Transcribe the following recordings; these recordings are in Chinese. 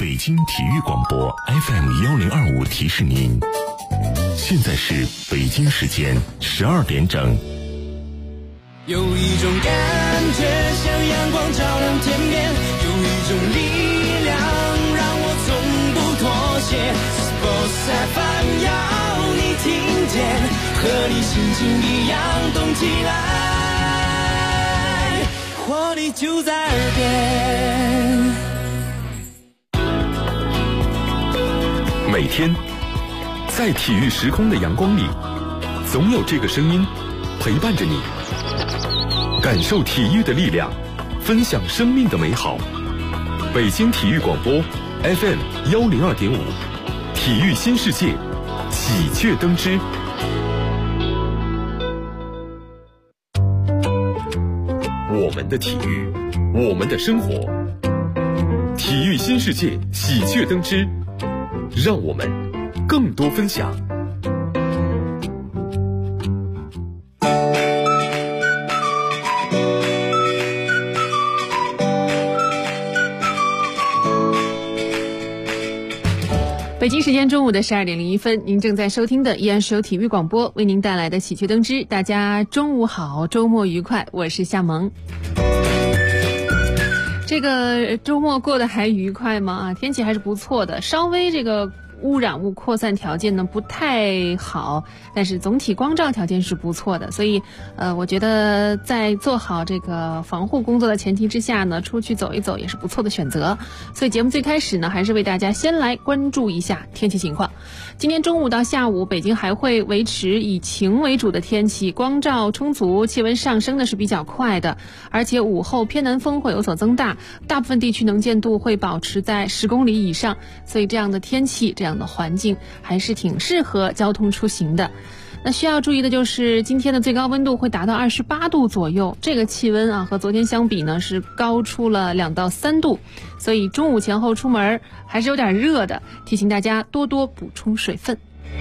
北京体育广播 FM1025提示您，现在是北京时间12点整。 有一种感觉像阳光照亮天边，有一种力量让我从不妥协。Sports FM 要你听见，和你心情一样动起来，活力就在耳边。 每天在体育时空的阳光里，总有这个声音陪伴着你，感受体育的力量，分享生命的美好。北京体育广播 FM102.5，体育新世界，喜鹊登枝。我们的体育，我们的生活，体育新世界，喜鹊登枝，让我们更多分享。 北京时间中午的12点01分，您正在收听的依然是由体育广播为您带来的喜鹊登枝。大家中午好，周末愉快，我是夏萌。这个周末过得还愉快吗？天气还是不错的，稍微这个污染物扩散条件呢不太好，但是总体光照条件是不错的，所以我觉得在做好这个防护工作的前提之下呢，出去走一走也是不错的选择。所以节目最开始呢，还是为大家先来关注一下天气情况。今天中午到下午，北京还会维持以晴为主的天气，光照充足，气温上升的是比较快的，而且午后偏南风会有所增大，大部分地区能见度会保持在10公里以上，所以这样的天气，这样的环境还是挺适合交通出行的。那需要注意的就是今天的最高温度会达到28度左右，这个气温啊和昨天相比呢是高出了2到3度，所以中午前后出门还是有点热的，提醒大家多多补充水分。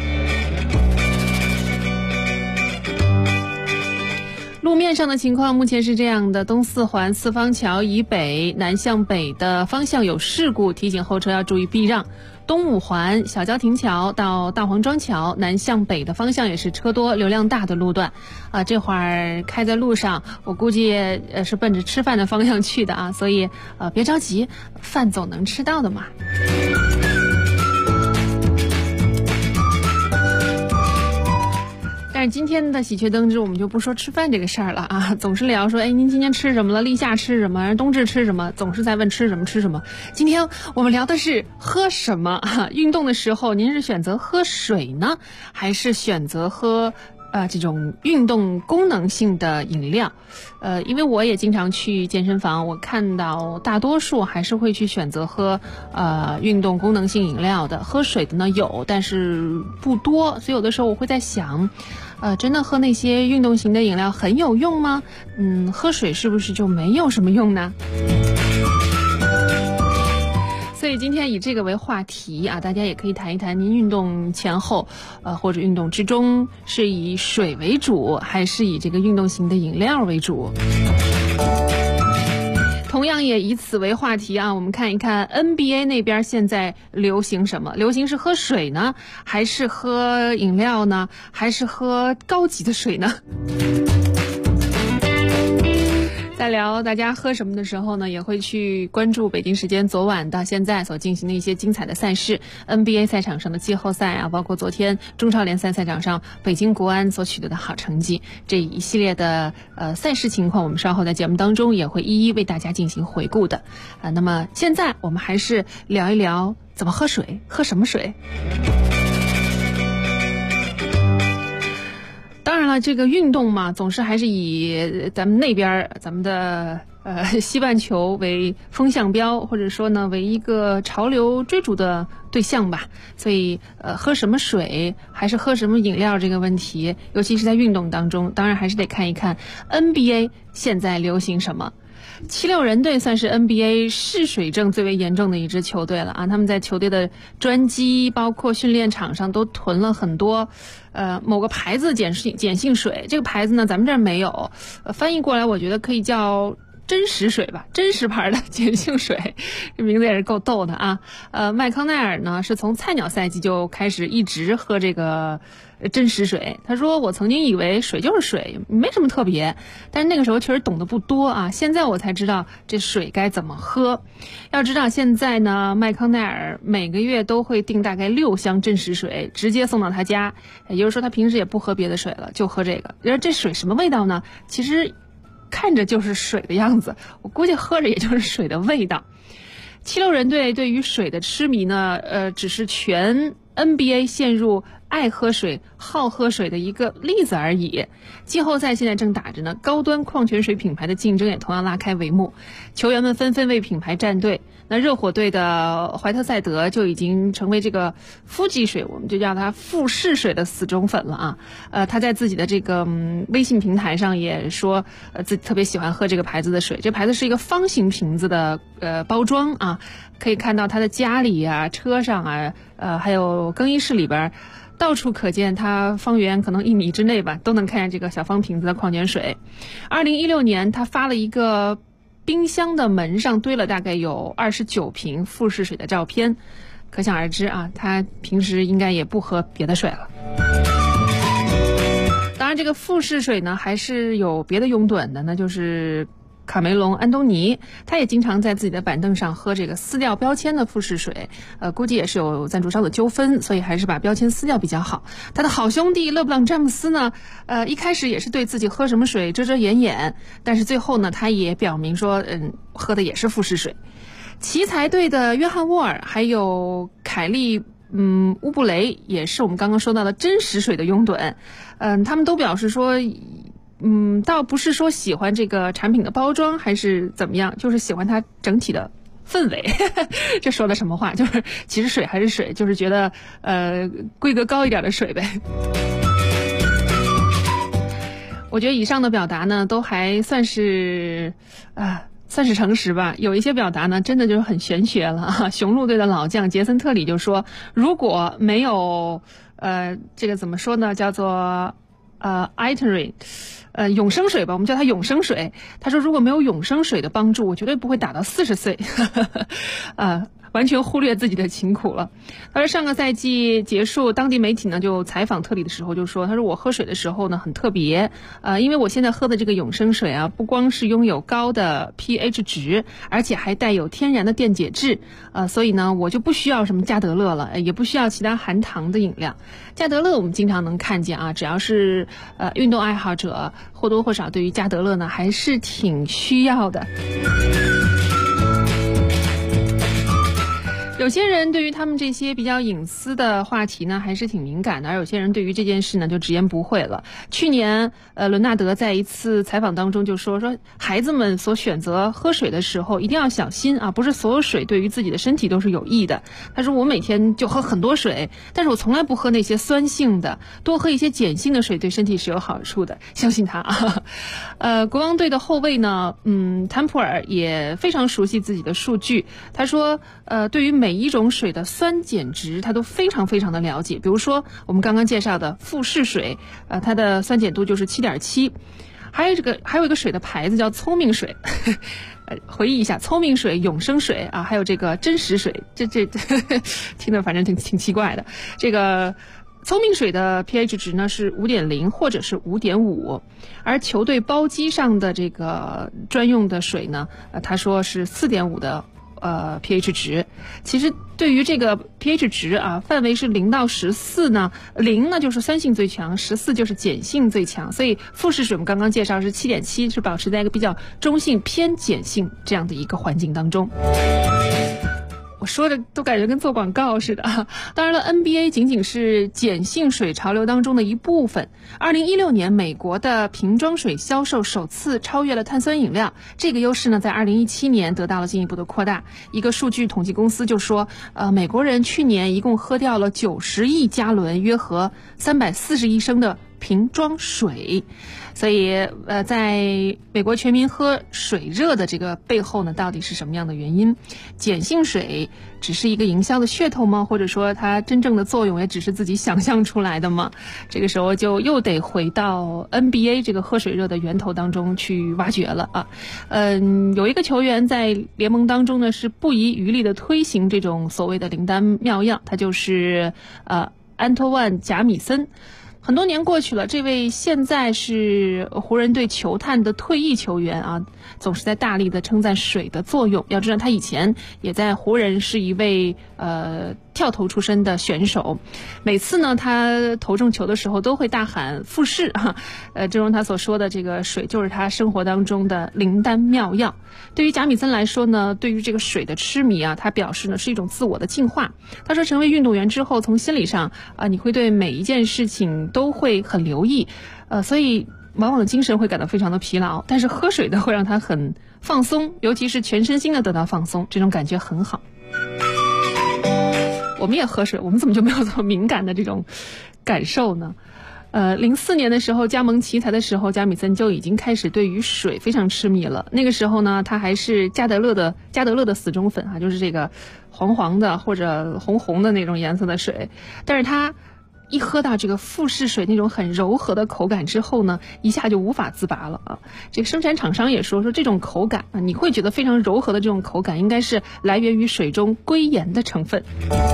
路面上的情况目前是这样的，东四环四方桥以北南向北的方向有事故，提醒后车要注意避让。东五环小郊亭桥到大黄庄桥南向北的方向也是车多流量大的路段这会儿开在路上，我估计是奔着吃饭的方向去的啊，所以别着急，饭总能吃到的嘛。但是今天的喜鹊登枝我们就不说吃饭这个事儿了啊，总是聊说您今天吃什么了，立夏吃什么，冬至吃什么，总是在问吃什么吃什么。今天我们聊的是喝什么运动的时候您是选择喝水呢，还是选择喝这种运动功能性的饮料？因为我也经常去健身房，我看到大多数还是会去选择喝运动功能性饮料的，喝水的呢有，但是不多，所以有的时候我会在想真的喝那些运动型的饮料很有用吗？喝水是不是就没有什么用呢？所以今天以这个为话题啊，大家也可以谈一谈您运动前后或者运动之中是以水为主，还是以这个运动型的饮料为主。同样也以此为话题啊，我们看一看 NBA 那边现在流行什么？流行是喝水呢，还是喝饮料呢，还是喝高级的水呢？在聊大家喝什么的时候呢，也会去关注北京时间昨晚到现在所进行的一些精彩的赛事， NBA 赛场上的季后赛啊，包括昨天中超联赛赛场上北京国安所取得的好成绩，这一系列的赛事情况，我们稍后在节目当中也会一一为大家进行回顾的那么现在我们还是聊一聊怎么喝水，喝什么水。当然了，这个运动嘛，总是还是以咱们那边咱们的西半球为风向标，或者说呢为一个潮流追逐的对象吧。所以喝什么水还是喝什么饮料这个问题，尤其是在运动当中，当然还是得看一看 NBA 现在流行什么。76人队算是 NBA 嗜水症最为严重的一支球队了啊！他们在球队的专机包括训练场上都囤了很多某个牌子碱性水，这个牌子呢咱们这儿没有，翻译过来我觉得可以叫真实水吧，真实牌的碱性水，这名字也是够逗的啊。麦康奈尔呢是从菜鸟赛季就开始一直喝这个真实水。他说我曾经以为水就是水，没什么特别，但是那个时候确实懂得不多啊。现在我才知道这水该怎么喝。要知道现在呢，麦康奈尔每个月都会订大概6箱真实水，直接送到他家。也就是说他平时也不喝别的水了，就喝这个。然后这水什么味道呢？其实看着就是水的样子，我估计喝着也就是水的味道。七六人队对于水的痴迷呢，只是全 NBA 陷入爱喝水、好喝水的一个例子而已。季后赛现在正打着呢，高端矿泉水品牌的竞争也同样拉开帷幕，球员们纷纷为品牌站队。那热火队的怀特塞德就已经成为这个富基水，我们就叫他富士水的死忠粉了啊。他在自己的这个微信平台上也说，自己特别喜欢喝这个牌子的水。这牌子是一个方形瓶子的包装啊，可以看到他的家里啊、车上啊、还有更衣室里边，到处可见，它方圆可能1米之内吧，都能看见这个小方瓶子的矿泉水。2016年，他发了一个冰箱的门上堆了大概有29瓶富士水的照片，可想而知啊，他平时应该也不喝别的水了。当然，这个富士水呢，还是有别的拥趸的，那就是卡梅隆·安东尼，他也经常在自己的板凳上喝这个撕掉标签的富士水，估计也是有赞助商的纠纷，所以还是把标签撕掉比较好。他的好兄弟勒布朗·詹姆斯呢，一开始也是对自己喝什么水遮遮掩掩，但是最后呢，他也表明说，喝的也是富士水。奇才队的约翰·沃尔还有凯利乌布雷也是我们刚刚说到的真实水的拥趸，他们都表示说，倒不是说喜欢这个产品的包装还是怎么样，就是喜欢它整体的氛围。这说的什么话？就是其实水还是水，就是觉得规格高一点的水呗。我觉得以上的表达呢，都还算是诚实吧。有一些表达呢，真的就是很玄学了。雄鹿队的老将杰森特里就说，如果没有这个怎么说呢，叫做Iterate。永生水吧，我们叫它永生水。他说如果没有永生水的帮助，我绝对不会打到40岁。完全忽略自己的勤苦了。他说上个赛季结束，当地媒体呢就采访特里的时候就说，他说我喝水的时候呢很特别，因为我现在喝的这个永生水啊，不光是拥有高的 pH 值，而且还带有天然的电解质，所以呢我就不需要什么加德乐了，也不需要其他含糖的饮料。加德乐我们经常能看见啊，只要是运动爱好者，或多或少对于加德乐呢还是挺需要的。有些人对于他们这些比较隐私的话题呢还是挺敏感的，而有些人对于这件事呢就直言不讳了。去年伦纳德在一次采访当中就说孩子们所选择喝水的时候一定要小心啊，不是所有水对于自己的身体都是有益的。他说我每天就喝很多水，但是我从来不喝那些酸性的，多喝一些碱性的水对身体是有好处的，相信他啊。国王队的后卫呢坦普尔也非常熟悉自己的数据，他说对于每一种水的酸碱值他都非常非常的了解。比如说我们刚刚介绍的富士水，它的酸碱度就是 7.7， 还有一个水的牌子叫聪明水回忆一下，聪明水、永生水啊，还有这个真实水，这听着反正挺奇怪的。这个聪明水的 pH 值呢是 5.0 或者是 5.5， 而球队包机上的这个专用的水呢，他说是 4.5 的pH 值。其实对于这个 pH 值啊，范围是0到14呢，0呢就是酸性最强，14就是碱性最强，所以富士水我们刚刚介绍是 7.7， 是保持在一个比较中性偏碱性这样的一个环境当中。我说着都感觉跟做广告似的。当然了 NBA 仅仅是碱性水潮流当中的一部分。2016年美国的瓶装水销售首次超越了碳酸饮料，这个优势呢在2017年得到了进一步的扩大。一个数据统计公司就说美国人去年一共喝掉了90亿加仑，约合341升的瓶装水。所以在美国全民喝水热的这个背后呢，到底是什么样的原因？碱性水只是一个营销的噱头吗？或者说它真正的作用也只是自己想象出来的吗？这个时候就又得回到 NBA 这个喝水热的源头当中去挖掘了啊。有一个球员在联盟当中呢是不遗余力的推行这种所谓的灵丹妙药，他就是安托万·贾米森。很多年过去了，这位现在是湖人队球探的退役球员啊，总是在大力的称赞水的作用。要知道他以前也在湖人是一位跳投出身的选手，每次呢他投中球的时候都会大喊复式啊，正如他所说的，这个水就是他生活当中的灵丹妙药。对于贾米森来说呢，对于这个水的痴迷啊，他表示呢是一种自我的净化。他说成为运动员之后，从心理上你会对每一件事情都会很留意，所以往往精神会感到非常的疲劳，但是喝水的会让他很放松，尤其是全身心的得到放松，这种感觉很好。我们也喝水，我们怎么就没有这么敏感的这种感受呢？04年的时候加盟奇才的时候，贾米森就已经开始对于水非常痴迷了。那个时候呢，他还是加德勒的死忠粉就是这个黄黄的或者红红的那种颜色的水。但是他一喝到这个富士水那种很柔和的口感之后呢，一下就无法自拔了啊！这个生产厂商也说这种口感你会觉得非常柔和的这种口感，应该是来源于水中硅盐的成分。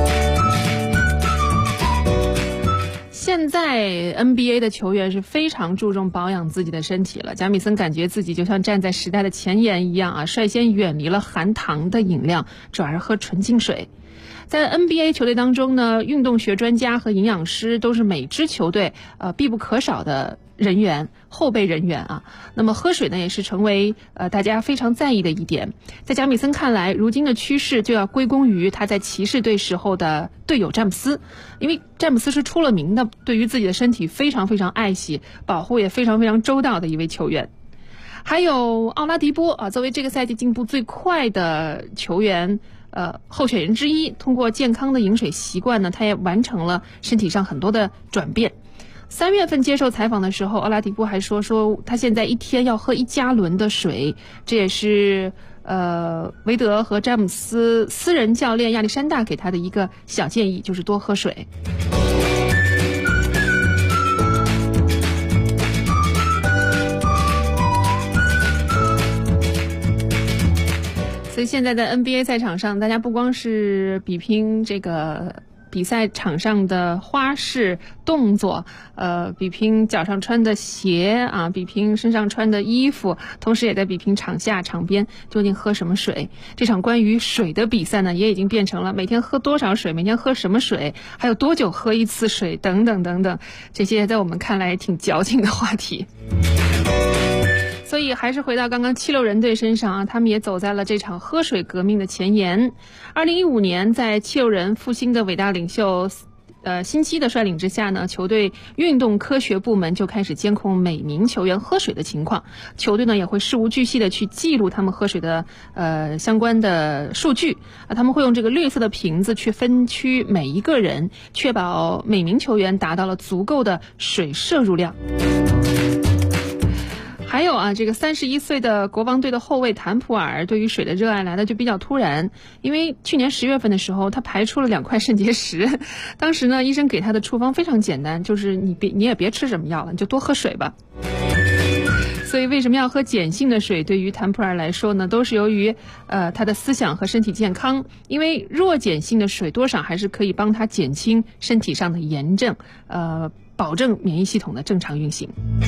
现在 NBA 的球员是非常注重保养自己的身体了。贾米森感觉自己就像站在时代的前沿一样率先远离了含糖的饮料，转而喝纯净水。在 NBA 球队当中呢，运动学专家和营养师都是每支球队必不可少的人员，后备人员啊。那么喝水呢，也是成为大家非常在意的一点。在贾米森看来，如今的趋势就要归功于他在骑士队时候的队友詹姆斯，因为詹姆斯是出了名的对于自己的身体非常非常爱惜，保护也非常非常周到的一位球员。还有奥拉迪波作为这个赛季进步最快的球员候选人之一，通过健康的饮水习惯呢，他也完成了身体上很多的转变。3月份接受采访的时候，奥拉迪波还说他现在一天要喝1加仑的水，这也是韦德和詹姆斯私人教练亚历山大给他的一个小建议，就是多喝水。所以现在在 NBA 赛场上，大家不光是比拼这个比赛场上的花式动作，比拼脚上穿的鞋比拼身上穿的衣服，同时也在比拼场下场边究竟喝什么水。这场关于水的比赛呢，也已经变成了每天喝多少水，每天喝什么水，还有多久喝一次水等等等等，这些在我们看来挺矫情的话题。所以还是回到刚刚76人队身上他们也走在了这场喝水革命的前沿。2015年，在76人复兴的伟大领袖辛基的率领之下呢，球队运动科学部门就开始监控每名球员喝水的情况。球队呢也会事无巨细的去记录他们喝水的相关的数据他们会用这个绿色的瓶子去分区每一个人，确保每名球员达到了足够的水摄入量。还有这个31岁的国王队的后卫谭普尔对于水的热爱来的就比较突然，因为去年10月份的时候，他排出了2块肾结石。当时呢，医生给他的处方非常简单，就是你也别吃什么药了，你就多喝水吧。所以为什么要喝碱性的水？对于谭普尔来说呢，都是由于他的思想和身体健康。因为弱碱性的水多少还是可以帮他减轻身体上的炎症，保证免疫系统的正常运行。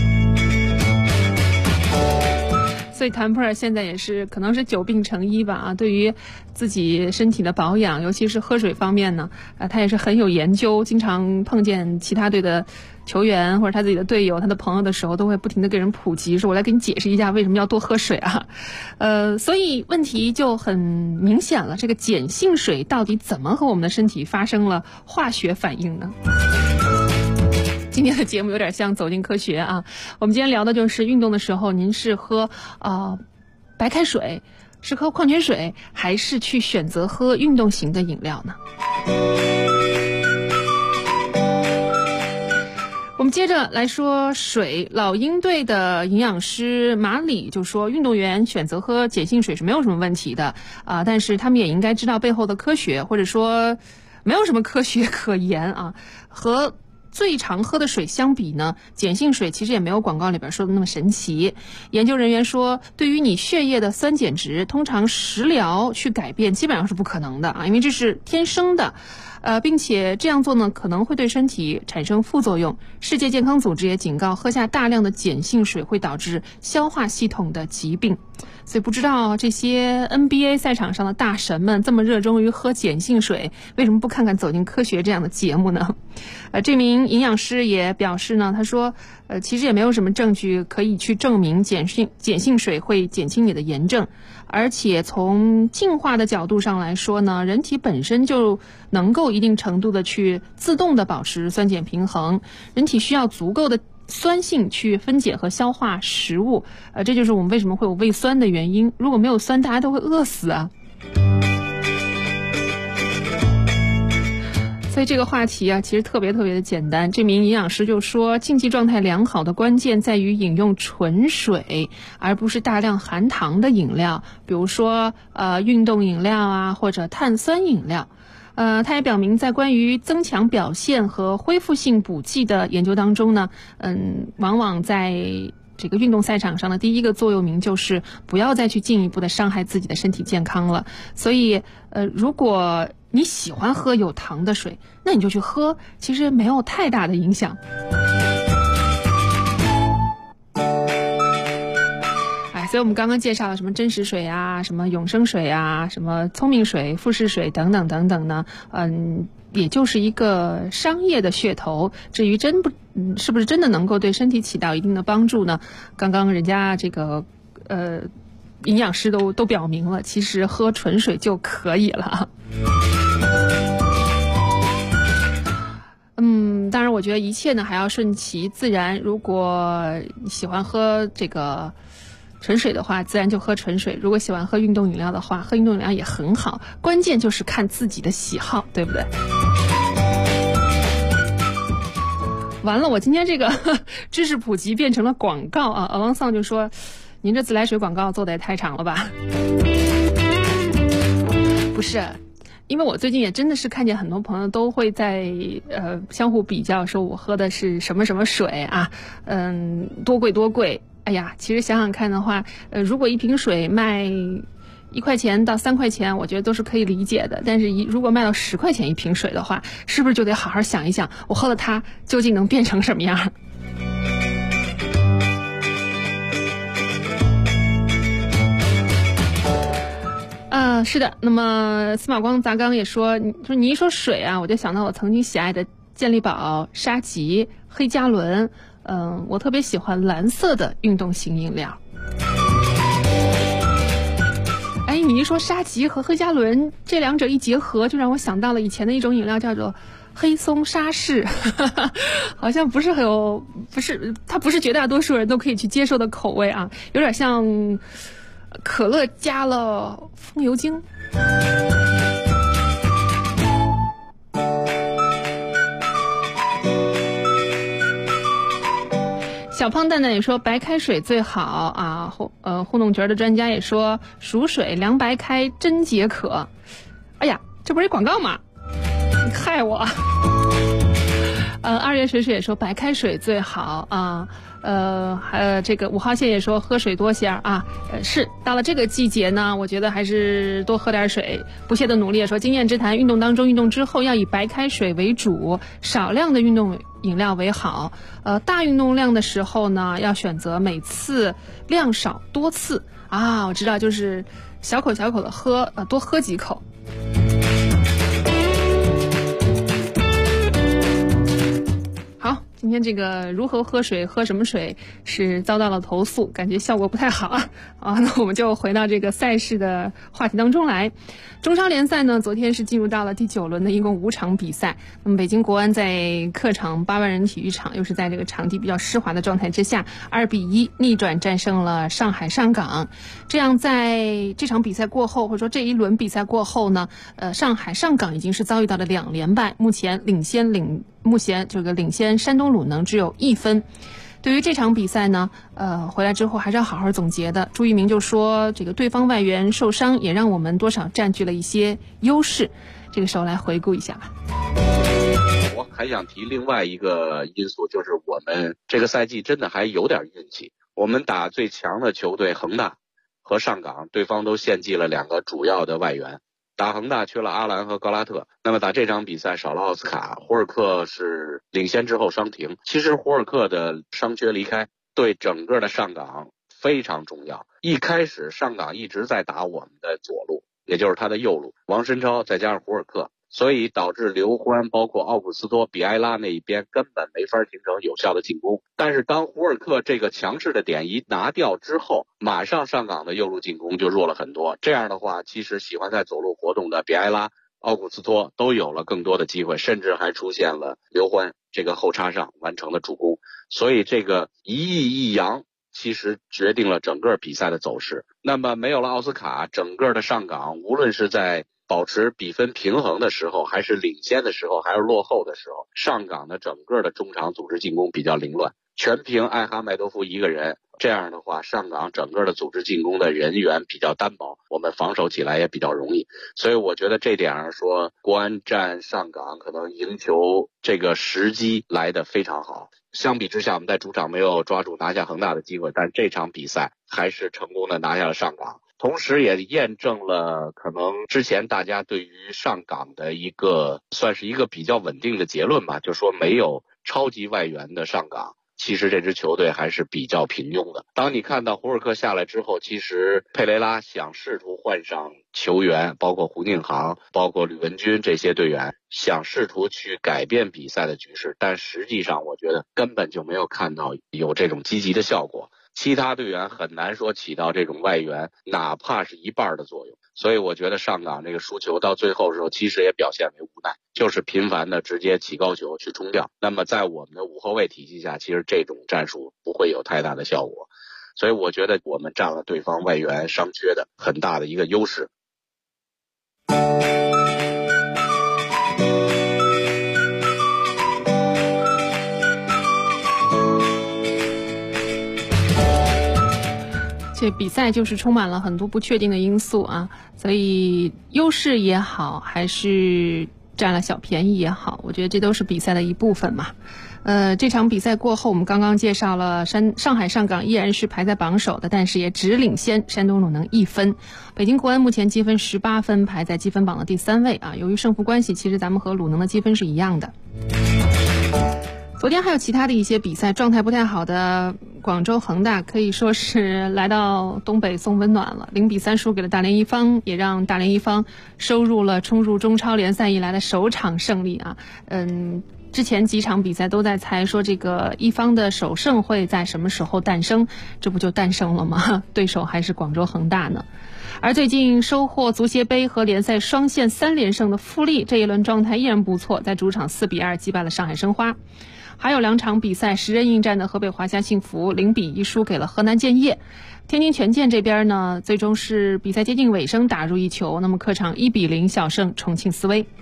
所以谭普尔现在也是可能是久病成医吧对于自己身体的保养，尤其是喝水方面呢他也是很有研究，经常碰见其他队的球员或者他自己的队友他的朋友的时候，都会不停地给人普及，说我来给你解释一下为什么要多喝水所以问题就很明显了，这个碱性水到底怎么和我们的身体发生了化学反应呢？今天的节目有点像走进科学我们今天聊的就是运动的时候，您是喝白开水，是喝矿泉水，还是去选择喝运动型的饮料呢？ 我们接着来说水，老鹰队的营养师马里就说，运动员选择喝碱性水是没有什么问题的但是他们也应该知道背后的科学，或者说没有什么科学可言啊。和最常喝的水相比呢，碱性水其实也没有广告里边说的那么神奇。研究人员说，对于你血液的酸碱值，通常食疗去改变基本上是不可能的啊，因为这是天生的。并且这样做呢，可能会对身体产生副作用。世界健康组织也警告，喝下大量的碱性水会导致消化系统的疾病。所以不知道这些 NBA 赛场上的大神们这么热衷于喝碱性水，为什么不看看《走进科学》这样的节目呢？这名营养师也表示呢，他说，其实也没有什么证据可以去证明碱性水会减轻你的炎症，而且从进化的角度上来说呢，人体本身就能够一定程度的去自动的保持酸碱平衡，人体需要足够的酸性去分解和消化食物，这就是我们为什么会有胃酸的原因。如果没有酸，大家都会饿死啊。所以这个话题啊，其实特别的简单。这名营养师就说，竞技状态良好的关键在于饮用纯水，而不是大量含糖的饮料，比如说运动饮料啊，或者碳酸饮料。他也表明，在关于增强表现和恢复性补剂的研究当中呢，往往在这个运动赛场上的第一个座右铭就是不要再去进一步的伤害自己的身体健康了。所以如果你喜欢喝有糖的水，那你就去喝，其实没有太大的影响。所以我们刚刚介绍了什么真实水啊，什么永生水啊，什么聪明水、富士水等等等等呢，也就是一个商业的噱头。至于是不是真的能够对身体起到一定的帮助呢？刚刚人家这个营养师都表明了，其实喝纯水就可以了。当然我觉得一切呢还要顺其自然，如果你喜欢喝这个纯水的话，自然就喝纯水，如果喜欢喝运动饮料的话，喝运动饮料也很好，关键就是看自己的喜好，对不对？完了，我今天这个知识普及变成了广告啊！王丧就说，您这自来水广告做的也太长了吧。不是，因为我最近也真的是看见很多朋友都会在相互比较，说我喝的是什么什么水啊，多贵。哎呀，其实想想看的话，如果一瓶水卖1块钱到3块钱，我觉得都是可以理解的。但是如果卖到10块钱一瓶水的话，是不是就得好好想一想，我喝了它究竟能变成什么样？是的。那么司马光砸缸也说，你一说水啊，我就想到我曾经喜爱的健力宝、沙棘、黑加仑。我特别喜欢蓝色的运动型饮料。你一说沙棘和黑加仑这两者一结合，就让我想到了以前的一种饮料，叫做黑松沙士。好像它不是绝大多数人都可以去接受的口味啊，有点像可乐加了风油精。小胖蛋蛋也说白开水最好啊，糊弄角的专家也说熟水凉白开真解渴。哎呀，这不是广告吗？你害我。2月水水也说白开水最好啊。这个5号线也说喝水多些啊。是到了这个季节呢，我觉得还是多喝点水。不懈的努力也说，经验之谈，运动当中、运动之后要以白开水为主，少量的运动饮料为好。大运动量的时候呢，要选择每次量少多次啊。我知道，就是小口的喝，多喝几口。好，今天这个如何喝水、喝什么水是遭到了投诉，感觉效果不太好啊。那我们就回到这个赛事的话题当中来。中超联赛呢，昨天是进入到了第9轮的一共5场比赛。那么北京国安在客场8万人体育场，又是在这个场地比较湿滑的状态之下，2-1逆转战胜了上海上港。这样在这场比赛过后，或者说这一轮比赛过后呢，上海上港已经是遭遇到了2连败，目前领先目前这个领先山东鲁能只有1分。对于这场比赛呢，回来之后还是要好好总结的。朱一鸣就说，这个对方外援受伤也让我们多少占据了一些优势。这个时候来回顾一下吧。 我还想提另外一个因素，就是我们这个赛季真的还有点运气。我们打最强的球队恒大和上港，对方都献祭了2个主要的外援。打恒大缺了阿兰和高拉特，那么打这场比赛少了奥斯卡，胡尔克是领先之后伤停。其实胡尔克的伤缺离开对整个的上港非常重要。一开始上港一直在打我们的左路，也就是他的右路，王申超再加上胡尔克，所以导致刘欢包括奥古斯托、比埃拉那一边根本没法形成有效的进攻。但是当胡尔克这个强势的点一拿掉之后，马上上港的右路进攻就弱了很多。这样的话，其实喜欢在左路活动的比埃拉、奥古斯托都有了更多的机会，甚至还出现了刘欢这个后插上完成的助攻。所以这个一抑一扬其实决定了整个比赛的走势。那么没有了奥斯卡，整个的上港无论是在保持比分平衡的时候，还是领先的时候，还是落后的时候，上港的整个的中场组织进攻比较凌乱，全凭艾哈迈多夫一个人。这样的话，上港整个的组织进攻的人员比较单薄，我们防守起来也比较容易。所以我觉得这点上说，国安战上港可能赢球这个时机来得非常好。相比之下，我们在主场没有抓住拿下恒大的机会，但这场比赛还是成功的拿下了上港。同时也验证了可能之前大家对于上港的一个算是一个比较稳定的结论吧，就说没有超级外援的上港，其实这支球队还是比较平庸的。当你看到胡尔克下来之后，其实佩雷拉想试图换上球员，包括胡宁航、包括吕文君这些队员，想试图去改变比赛的局势，但实际上我觉得根本就没有看到有这种积极的效果。其他队员很难说起到这种外援哪怕是一半的作用，所以我觉得上港这个输球到最后的时候其实也表现为无奈，就是频繁的直接起高球去冲吊。那么在我们的5后卫体系下，其实这种战术不会有太大的效果，所以我觉得我们占了对方外援伤缺的很大的一个优势。 这比赛就是充满了很多不确定的因素啊，所以优势也好，还是占了小便宜也好，我觉得这都是比赛的一部分嘛。这场比赛过后，我们刚刚介绍了上海上港依然是排在榜首的，但是也只领先山东鲁能1分。北京国安目前积分18分，排在积分榜的第3位啊。由于胜负关系，其实咱们和鲁能的积分是一样的。昨天还有其他的一些比赛，状态不太好的广州恒大可以说是来到东北送温暖了，0比3输给了大连一方，也让大连一方收入了冲入中超联赛以来的首场胜利啊。之前几场比赛都在猜说这个一方的首胜会在什么时候诞生，这不就诞生了吗？对手还是广州恒大呢。而最近收获足协杯和联赛双线3连胜的富力，这一轮状态依然不错，在主场4比2击败了上海申花。还有2场比赛10人应战的河北华夏幸福0比1输给了河南建业。天津权健这边呢，最终是比赛接近尾声打入1球，那么客场1比0小胜重庆斯威。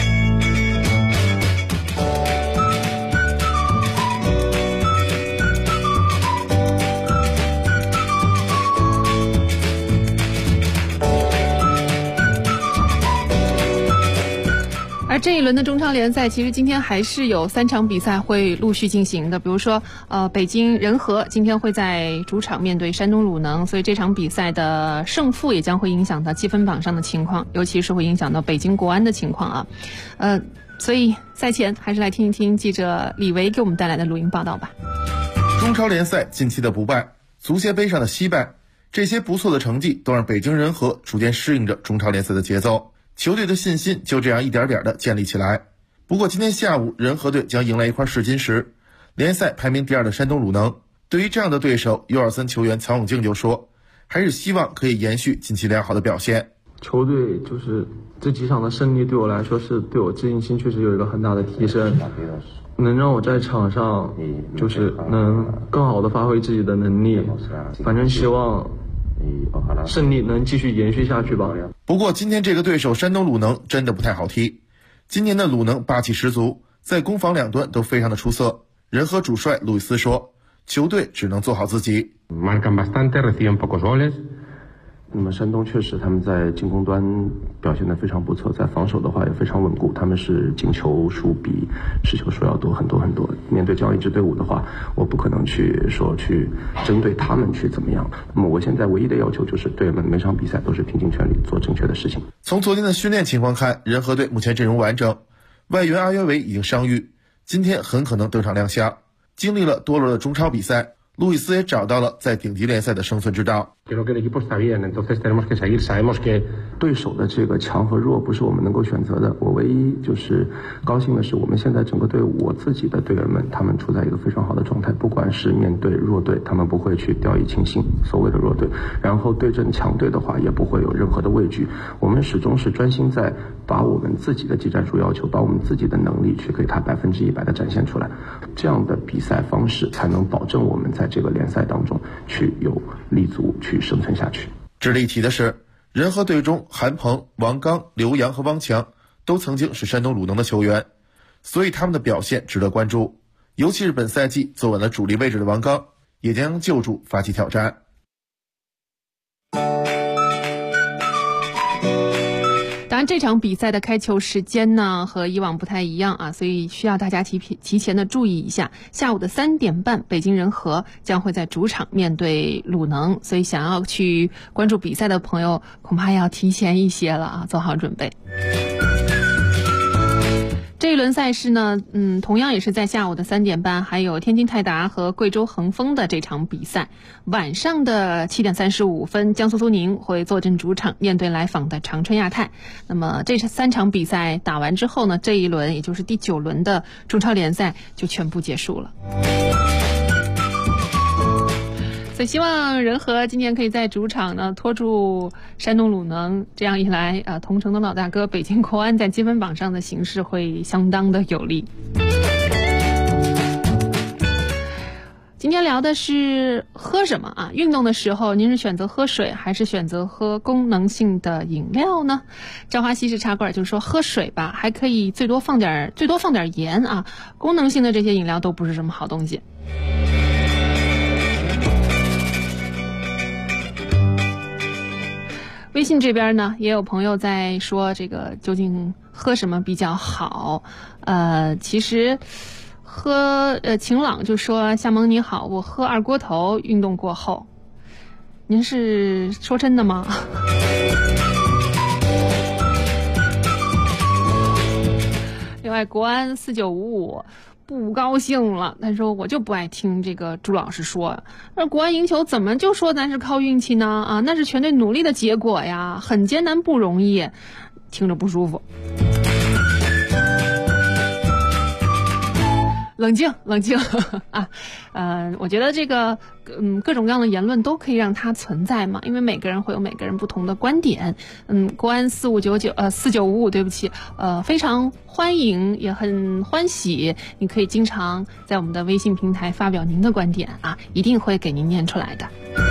而这一轮的中超联赛，其实今天还是有3场比赛会陆续进行的。比如说，北京人和今天会在主场面对山东鲁能，所以这场比赛的胜负也将会影响到积分榜上的情况，尤其是会影响到北京国安的情况啊。所以赛前还是来听一听记者李维给我们带来的录音报道吧。 中超联赛近期的不败，足协杯上的惜败，这些不错的成绩都让北京人和逐渐适应着中超联赛的节奏。球队的信心就这样一点点的建立起来。不过今天下午人和队将迎来一块试金石，联赛排名第2的山东鲁能。对于这样的对手，U23球员曹永静就说，还是希望可以延续近期良好的表现。 球队就是这几场的胜利对我来说是对我自信心确实有一个很大的提升，能让我在场上就是能更好的发挥自己的能力，反正希望胜利能继续延续下去吧。 不过今天这个对手山东鲁能真的不太好踢。今年的鲁能霸气十足， 在攻防两端都非常的出色。人和主帅路易斯说，球队只能做好自己。 那么山东确实他们在进攻端表现得非常不错，在防守的话也非常稳固，他们是进球数比失球数要多很多很多。面对这样一支队伍的话，我不可能去针对他们去怎么样。那么我现在唯一的要求就是队员们每场比赛都是拼尽全力做正确的事情。 从昨天的训练情况看，人和队目前阵容完整，外援阿约维已经伤愈，今天很可能登场亮相。经历了多轮的中超比赛，路易斯也找到了在顶级联赛的生存之道。 对手的这个强和弱不是我们能够选择的，我唯一就是高兴的是我们现在整个队伍，我自己的队员们他们处在一个非常好的状态，不管是面对弱队他们不会去掉以轻心，所谓的弱队，然后对阵强队的话也不会有任何的畏惧，我们始终是专心在把我们自己的技战术要求，把我们自己的能力去给它100%的展现出来，这样的比赛方式才能保证我们在这个联赛当中去有立足去生存下去。 值得一提的是，人和队中韩鹏、王刚、刘洋和汪强都曾经是山东鲁能的球员，所以他们的表现值得关注。尤其是本赛季坐稳了主力位置的王刚，也将救助发起挑战。 当然这场比赛的开球时间呢和以往不太一样啊，所以需要大家提前的注意一下。下午的3点半，北京人和将会在主场面对鲁能，所以想要去关注比赛的朋友恐怕要提前一些了啊，做好准备。这一轮赛事呢，同样也是在下午的3点半，还有天津泰达和贵州恒丰的这场比赛。晚上的7点35分，江苏苏宁会坐镇主场面对来访的长春亚泰。那么这3场比赛打完之后呢，这一轮也就是第9轮的中超联赛就全部结束了。所以希望人和今年可以在主场呢拖住山东鲁能，这样一来同城的老大哥北京国安在积分榜上的形势会相当的有利。今天聊的是喝什么啊？运动的时候您是选择喝水还是选择喝功能性的饮料呢？朝花西式茶馆就是说喝水吧，还可以最多放点盐啊，功能性的这些饮料都不是什么好东西。微信这边呢，也有朋友在说这个究竟喝什么比较好？其实晴朗就说夏萌你好，我喝二锅头运动过后。您是说真的吗？另外国安4955不高兴了，他说我就不爱听这个朱老师说，那国安赢球怎么就说咱是靠运气呢？啊，那是全队努力的结果呀，很艰难不容易，听着不舒服。冷静啊！我觉得这个各种各样的言论都可以让它存在嘛，因为每个人会有每个人不同的观点。国安4955，对不起，非常欢迎，也很欢喜，你可以经常在我们的微信平台发表您的观点啊，一定会给您念出来的。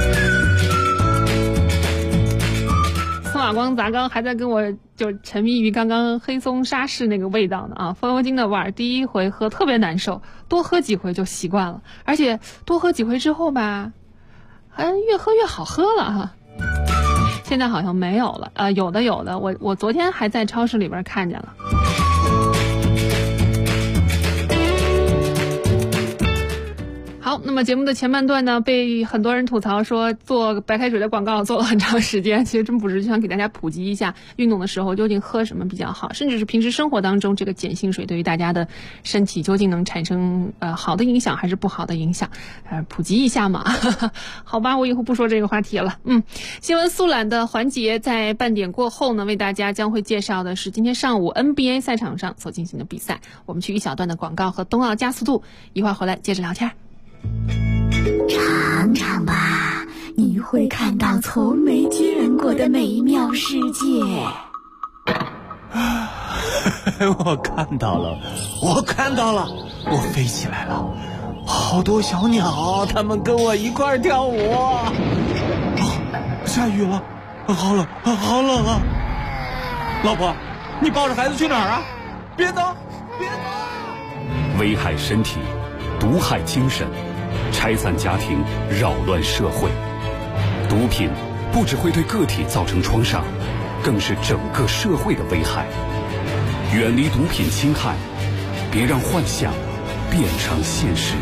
司马光砸缸还在跟我就沉迷于刚刚黑松沙士那个味道呢啊，风油精的味儿，第一回喝特别难受，多喝几回就习惯了，而且多喝几回之后吧，还越喝越好喝了哈。现在好像没有了有的，我昨天还在超市里边看见了。好，那么节目的前半段呢，被很多人吐槽说做白开水的广告做了很长时间，其实真不是，就想给大家普及一下运动的时候究竟喝什么比较好，甚至是平时生活当中这个碱性水对于大家的身体究竟能产生好的影响还是不好的影响，普及一下嘛。好吧，我以后不说这个话题了。新闻速览的环节在半点过后呢，为大家将会介绍的是今天上午 NBA 赛场上所进行的比赛。我们去一小段的广告和冬奥加速度，一会儿回来接着聊天。 尝尝吧，你会看到从没见过的美妙世界。 我看到了，我飞起来了，好多小鸟，它们跟我一块跳舞。下雨了，好冷啊！老婆，你抱着孩子去哪儿啊？别走！ 危害身体，毒害精神，拆散家庭，扰乱社会。毒品不只会对个体造成创伤，更是整个社会的危害。远离毒品侵害，别让幻想变成现实。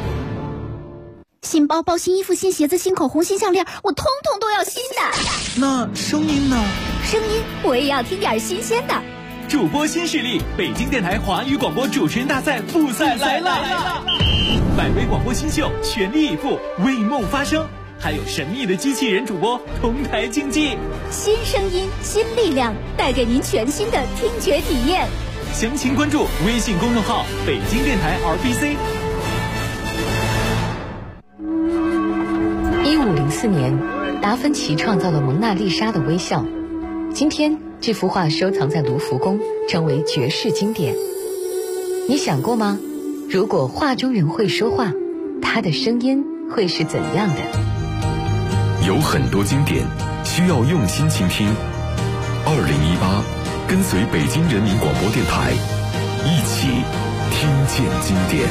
新包包、新衣服、新鞋子、新口红、新项链，我通通都要新的。 那声音呢？ 声音我也要听点新鲜的。 主播新势力，北京电台华语广播主持人大赛复赛来了！百位广播新秀全力以赴，为梦发声，还有神秘的机器人主播同台竞技。 新声音，新力量，带给您全新的听觉体验。 详情关注微信公众号北京电台 RBC。 1504年，达芬奇创造了蒙娜丽莎的微笑。今天，这幅画收藏在卢浮宫，成为绝世经典。你想过吗？如果画中人会说话，他的声音会是怎样的？ 有很多经典需要用心倾听。2018，跟随北京人民广播电台，一起听见经典。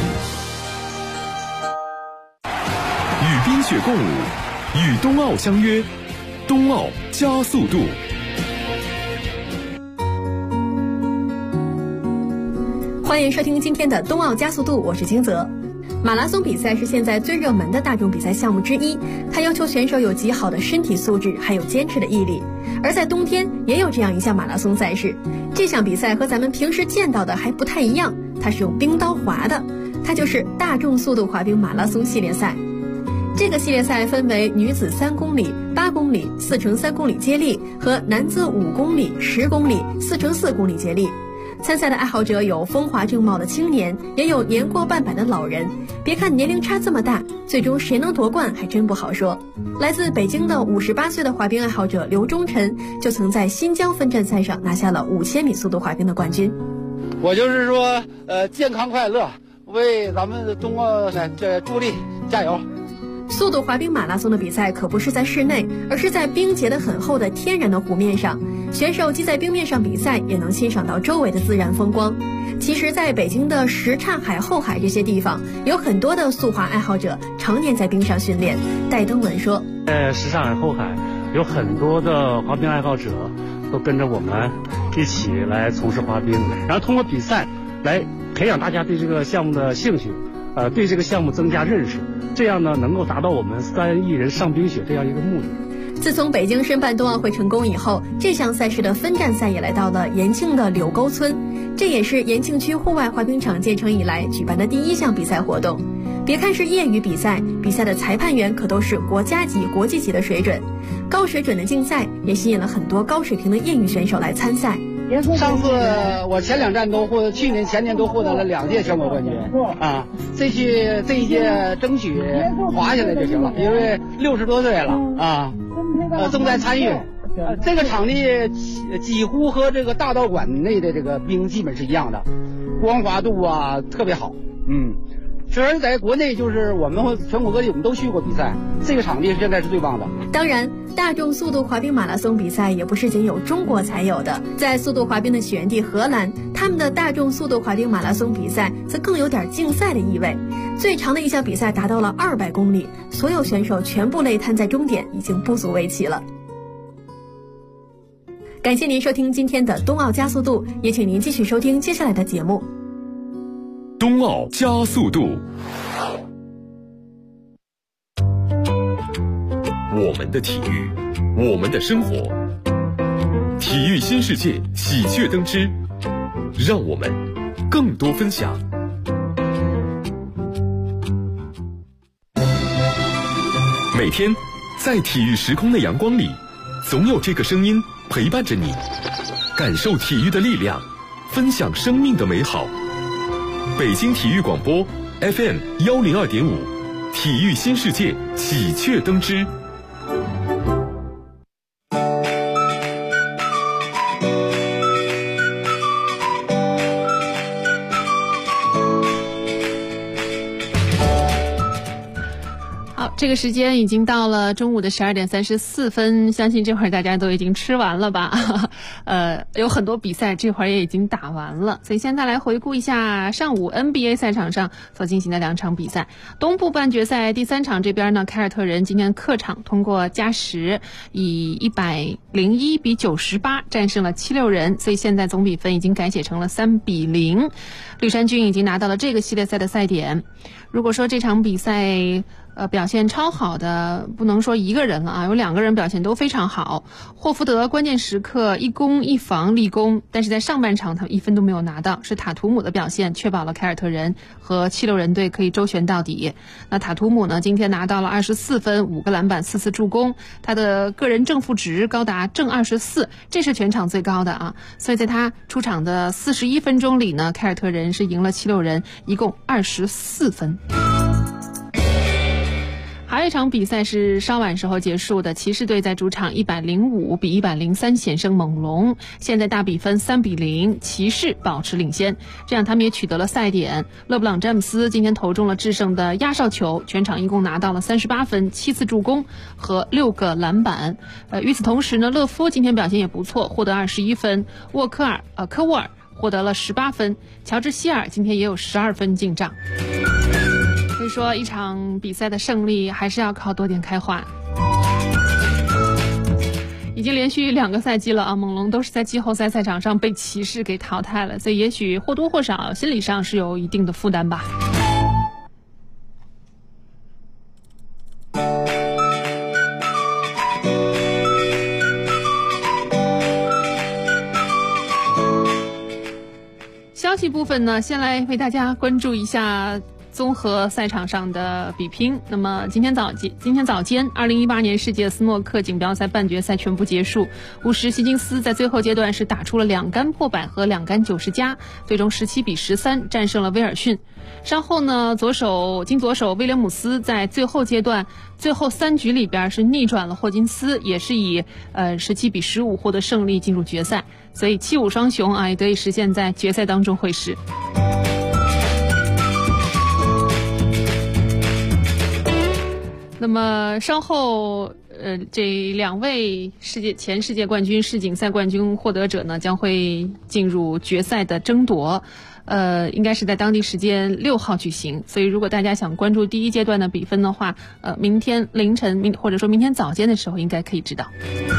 与冰雪共舞，与冬奥相约，冬奥加速度。 欢迎收听今天的冬奥加速度，我是金泽。马拉松比赛是现在最热门的大众比赛项目之一，它要求选手有极好的身体素质，还有坚持的毅力。而在冬天也有这样一项马拉松赛事，这项比赛和咱们平时见到的还不太一样，它是用冰刀划的，它就是大众速度滑冰马拉松系列赛。这个系列赛分为女子3公里、8公里、4×3公里接力和男子5公里、10公里、4×4公里接力。参赛的爱好者有风华正茂的青年，也有年过半百的老人。别看年龄差这么大，最终谁能夺冠还真不好说。来自北京的58岁的滑冰爱好者刘忠臣，就曾在新疆分站赛上拿下了5000米速度滑冰的冠军。 我就是说，健康快乐，为咱们冬奥赛助力，加油！ 速度滑冰马拉松的比赛可不是在室内，而是在冰结得很厚的天然的湖面上。选手既在冰面上比赛，也能欣赏到周围的自然风光。其实在北京的什刹海、后海这些地方，有很多的速滑爱好者常年在冰上训练。戴登文说， 什刹海、后海有很多的滑冰爱好者都跟着我们一起来从事滑冰，然后通过比赛来培养大家对这个项目的兴趣，对这个项目增加认识，这样呢能够达到我们3亿人上冰雪这样一个目的。 自从北京申办冬奥会成功以后，这项赛事的分站赛也来到了延庆的柳沟村，这也是延庆区户外滑冰场建成以来举办的第一项比赛活动。别看是业余比赛，比赛的裁判员可都是国家级、国际级的水准。高水准的竞赛也吸引了很多高水平的业余选手来参赛。 上次我前2站都获，去年前年都获得了2届全国冠军啊！这一届争取滑下来就行了，因为60多岁了啊，正在参与。这个场地几乎和这个大道馆内的这个冰基本是一样的，光滑度啊特别好，虽然在国内就是我们全国各地我们都去过比赛，这个场地现在是最棒的。 当然，大众速度滑冰马拉松比赛也不是仅有中国才有的，在速度滑冰的起源地荷兰，他们的大众速度滑冰马拉松比赛则更有点竞赛的意味。最长的一项比赛达到了200公里，所有选手全部累瘫在终点，已经不足为奇了。感谢您收听今天的冬奥加速度，也请您继续收听接下来的节目。 冬奥加速度，我们的体育，我们的生活，体育新世界喜鹊登枝，让我们更多分享。每天在体育时空的阳光里，总有这个声音陪伴着你，感受体育的力量，分享生命的美好。北京体育广播 FM 102.5，体育新世界喜鹊登枝。 这个时间已经到了中午的12点34分，相信这会儿大家都已经吃完了吧？ 有很多比赛这会儿也已经打完了，所以现在来回顾一下上午 NBA 赛场上所进行的2场比赛。东部半决赛第3场这边呢，凯尔特人今天客场通过加时以101比98战胜了76人，所以现在总比分已经改写成了3比0，绿衫军已经拿到了这个系列赛的赛点。如果说这场比赛表现超好的不能说一个人了啊，有2个人表现都非常好。霍福德关键时刻1攻1防立功，但是在上半场他1分都没有拿到，是塔图姆的表现确保了凯尔特人和76人队可以周旋到底。那塔图姆呢，今天拿到了24分5个篮板4次助攻，他的个人正负值高达正24，这是全场最高的啊。所以在他出场的41分钟里呢，凯尔特人是赢了76人一共24分。还有一场比赛是稍晚时候结束的，骑士队在主场105比103险胜猛龙，现在大比分3比0，骑士保持领先，这样他们也取得了赛点。勒布朗詹姆斯今天投中了制胜的压哨球，全场一共拿到了38分7次助攻和6个篮板。与此同时呢，勒夫今天表现也不错，获得21分，科沃尔获得了18分，乔治希尔今天也有12分进账。所以说一场比赛的胜利还是要靠多点开花。已经连续2个赛季了啊，猛龙都是在季后赛赛场上被骑士给淘汰了，所以也许或多或少心理上是有一定的负担吧。消息部分呢，先来为大家关注一下综合赛场上的比拼。那么今天早间2018年世界斯诺克锦标赛半决赛全部结束，50希金斯在最后阶段是打出了2杆破百和2杆90加，最终17比13战胜了威尔逊。稍后呢，金左手威廉姆斯在最后阶段最后3局里边是逆转了霍金斯，也是以17比15获得胜利进入决赛，所以7-5双雄啊也得以实现在决赛当中会师。那么稍后这2位前世界冠军世锦赛冠军获得者呢，将会进入决赛的争夺，应该是在当地时间6号举行。所以如果大家想关注第1阶段的比分的话，明天凌晨或者说明天早间的时候应该可以知道。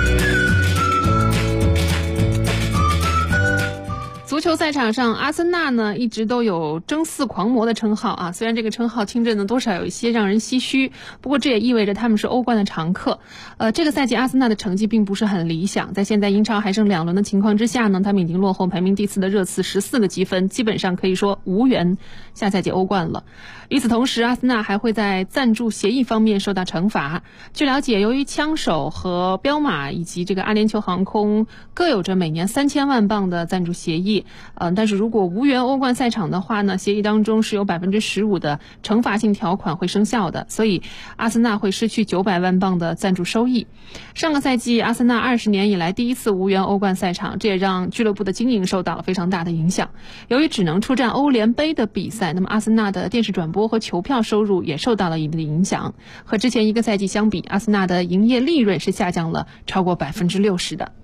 足球赛场上，阿森纳呢一直都有争4狂魔的称号啊，虽然这个称号听着呢多少有一些让人唏嘘，不过这也意味着他们是欧冠的常客。这个赛季阿森纳的成绩并不是很理想，在现在英超还剩2轮的情况之下呢，他们已经落后排名第4的热刺14个积分，基本上可以说无缘下赛季欧冠了。与此同时，阿森纳还会在赞助协议方面受到惩罚。据了解，由于枪手和彪马以及这个阿联酋航空各有着每年3000万镑的赞助协议，但是如果无缘欧冠赛场的话呢，协议当中是有15%的惩罚性条款会生效的，所以阿森纳会失去900万镑的赞助收益。上个赛季阿森纳20年以来第一次无缘欧冠赛场，这也让俱乐部的经营受到了非常大的影响。由于只能出战欧联杯的比赛，那么阿森纳的电视转播和球票收入也受到了一定的影响。和之前一个赛季相比，阿森纳的营业利润是下降了超过60%的。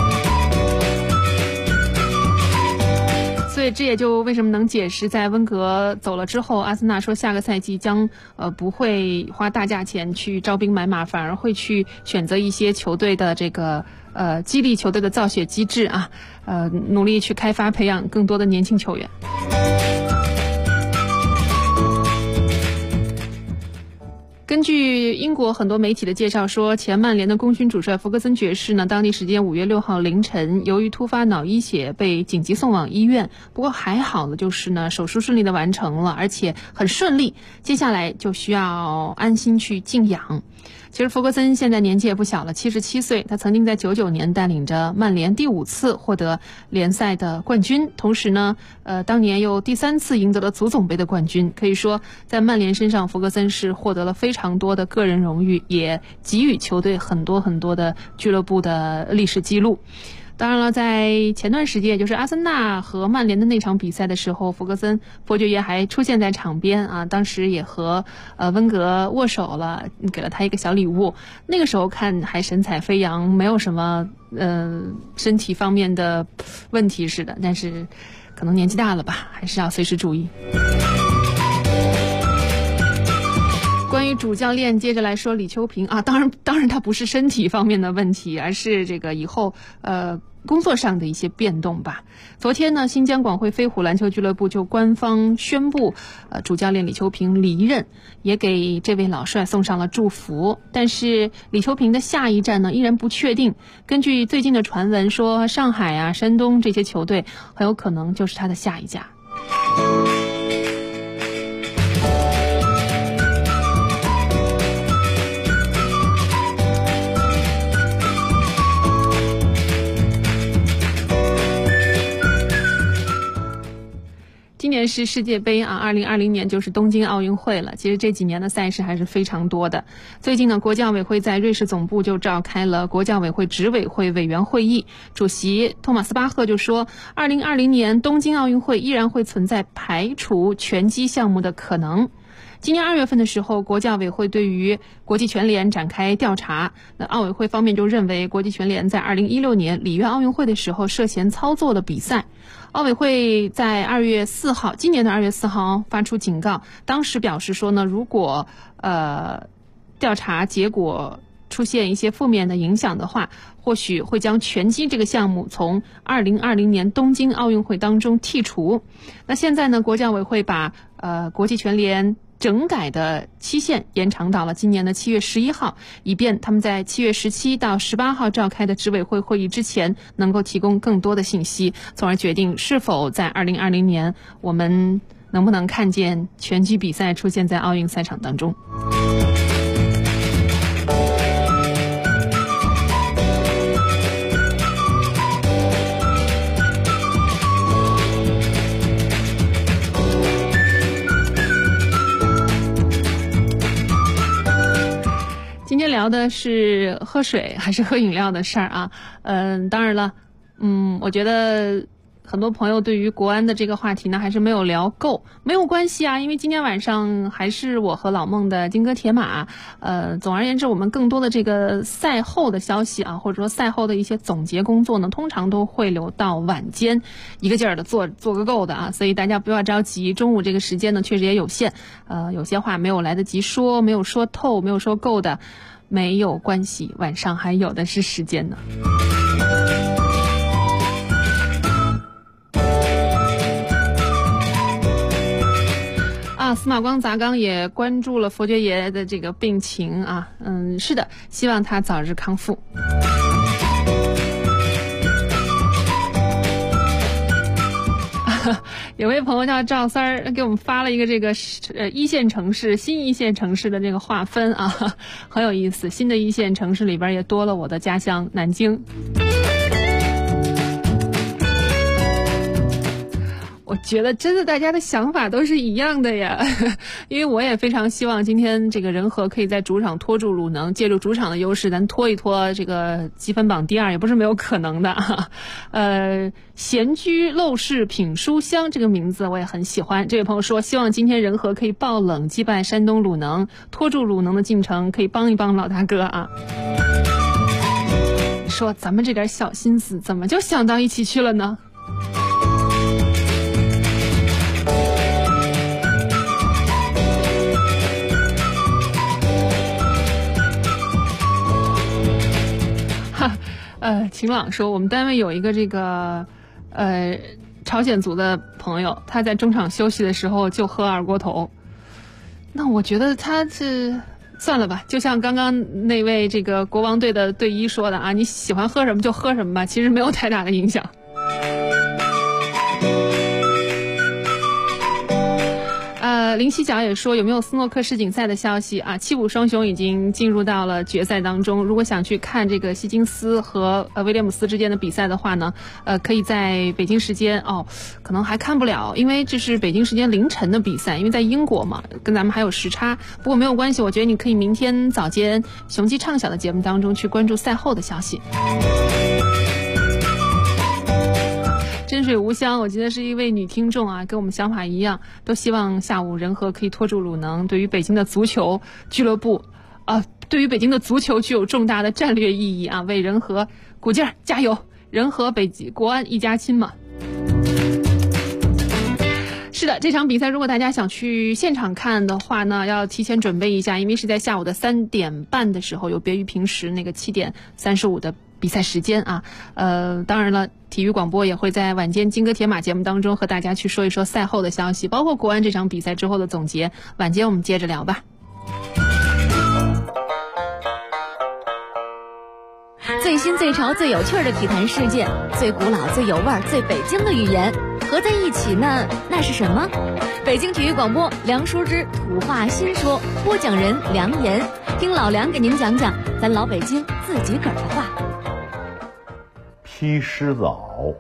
所以这也就为什么能解释在温格走了之后，阿森纳说下个赛季将不会花大价钱去招兵买马，反而会去选择一些球队的这个激励球队的造血机制啊，努力去开发培养更多的年轻球员。根据英国很多媒体的介绍说，前曼联的功勋主帅弗格森爵士呢，当地时间5月6号凌晨，由于突发脑溢血被紧急送往医院。不过还好的就是呢，手术顺利的完成了，而且很顺利。接下来就需要安心去静养。其实弗格森现在年纪也不小了，77岁。他曾经在99年带领着曼联第5次获得联赛的冠军，同时呢，当年又第3次赢得了足总杯的冠军。可以说，在曼联身上，弗格森是获得了非常多的个人荣誉，也给予球队很多的俱乐部的历史记录。 当然了，在前段时间，也就是阿森纳和曼联的那场比赛的时候，弗格森伯爵爷还出现在场边啊，当时也和温格握手了，给了他一个小礼物。那个时候看还神采飞扬，没有什么身体方面的问题似的，但是可能年纪大了吧，还是要随时注意。关于主教练，接着来说李秋平啊，当然他不是身体方面的问题，而是这个以后工作上的一些变动吧。昨天呢，新疆广汇飞虎篮球俱乐部就官方宣布，主教练李秋平离任，也给这位老帅送上了祝福。但是李秋平的下一站呢，依然不确定。根据最近的传闻说，上海啊、山东这些球队很有可能就是他的下一家。今年是世界杯啊，2020年就是东京奥运会了。其实这几年的赛事还是非常多的。最近呢，国教委会在瑞士总部就召开了国教委会执委会委员会议，主席托马斯巴赫就说，2020年东京奥运会依然会存在排除拳击项目的可能。今年2月份的时候，国教委会对于国际拳联展开调查。那奥委会方面就认为，国际拳联在2016年里约奥运会的时候涉嫌操作的比赛。奥委会在今年的2月4号发出警告，当时表示说呢，如果调查结果出现一些负面的影响的话，或许会将拳击这个项目从2020年东京奥运会当中剔除。那现在呢，国教委会把国际拳联整改的期限延长到了今年的7月11号，以便他们在7月17到18号召开的执委会会议之前能够提供更多的信息，从而决定是否在2020年我们能不能看见拳击比赛出现在奥运赛场当中。今天聊的是喝水还是喝饮料的事儿啊？当然了，我觉得很多朋友对于国安的这个话题呢，还是没有聊够，没有关系啊，因为今天晚上还是我和老孟的金戈铁马。总而言之，我们更多的这个赛后的消息啊，或者说赛后的一些总结工作呢，通常都会留到晚间，一个劲儿的做个够的啊，所以大家不要着急，中午这个时间呢确实也有限，有些话没有来得及说，没有说透，没有说够的，没有关系，晚上还有的是时间呢。司马光砸缸也关注了佛爵爷的这个病情啊，是的，希望他早日康复。有位朋友叫赵三儿，给我们发了一个这个新一线城市的这个划分啊，很有意思。新的一线城市里边也多了我的家乡南京。我觉得真的大家的想法都是一样的呀，因为我也非常希望今天这个人和可以在主场拖住鲁能，借助主场的优势咱拖一拖这个积分榜第2，也不是没有可能的啊。闲居陋室品书香这个名字我也很喜欢。这位朋友说，希望今天人和可以爆冷击败山东鲁能，拖住鲁能的进程，可以帮一帮老大哥啊。说咱们这点小心思怎么就想到一起去了呢？晴朗说，我们单位有一个这个朝鲜族的朋友，他在中场休息的时候就喝二锅头。那我觉得他是算了吧，就像刚刚那位这个国王队的队医说的啊，你喜欢喝什么就喝什么吧，其实没有太大的影响。林西角也说，有没有斯诺克世锦赛的消息啊？75双雄已经进入到了决赛当中。如果想去看这个希金斯和威廉姆斯之间的比赛的话呢，可以在北京时间可能还看不了，因为这是北京时间凌晨的比赛，因为在英国嘛，跟咱们还有时差。不过没有关系，我觉得你可以明天早间雄鸡畅晓的节目当中去关注赛后的消息。 天水无香，我记得是一位女听众啊，跟我们想法一样，都希望下午仁和可以拖住鲁能。对于北京的足球俱乐部对于北京的足球具有重大的战略意义啊，为仁和鼓劲儿，加油！仁和北极国安一家亲嘛。是的，这场比赛如果大家想去现场看的话呢，要提前准备一下，因为是在下午的3点半的时候，有别于平时那个7点35的比赛时间啊。当然了，体育广播也会在晚间金戈铁马节目当中和大家去说一说赛后的消息，包括国安这场比赛之后的总结。晚间我们接着聊吧。 最新最潮最有趣的体坛事件，最古老最有味儿最北京的语言合在一起呢，那是什么？北京体育广播梁淑之土话新说，播讲人梁岩，听老梁给您讲讲咱老北京自己个儿的话。 披狮子袄，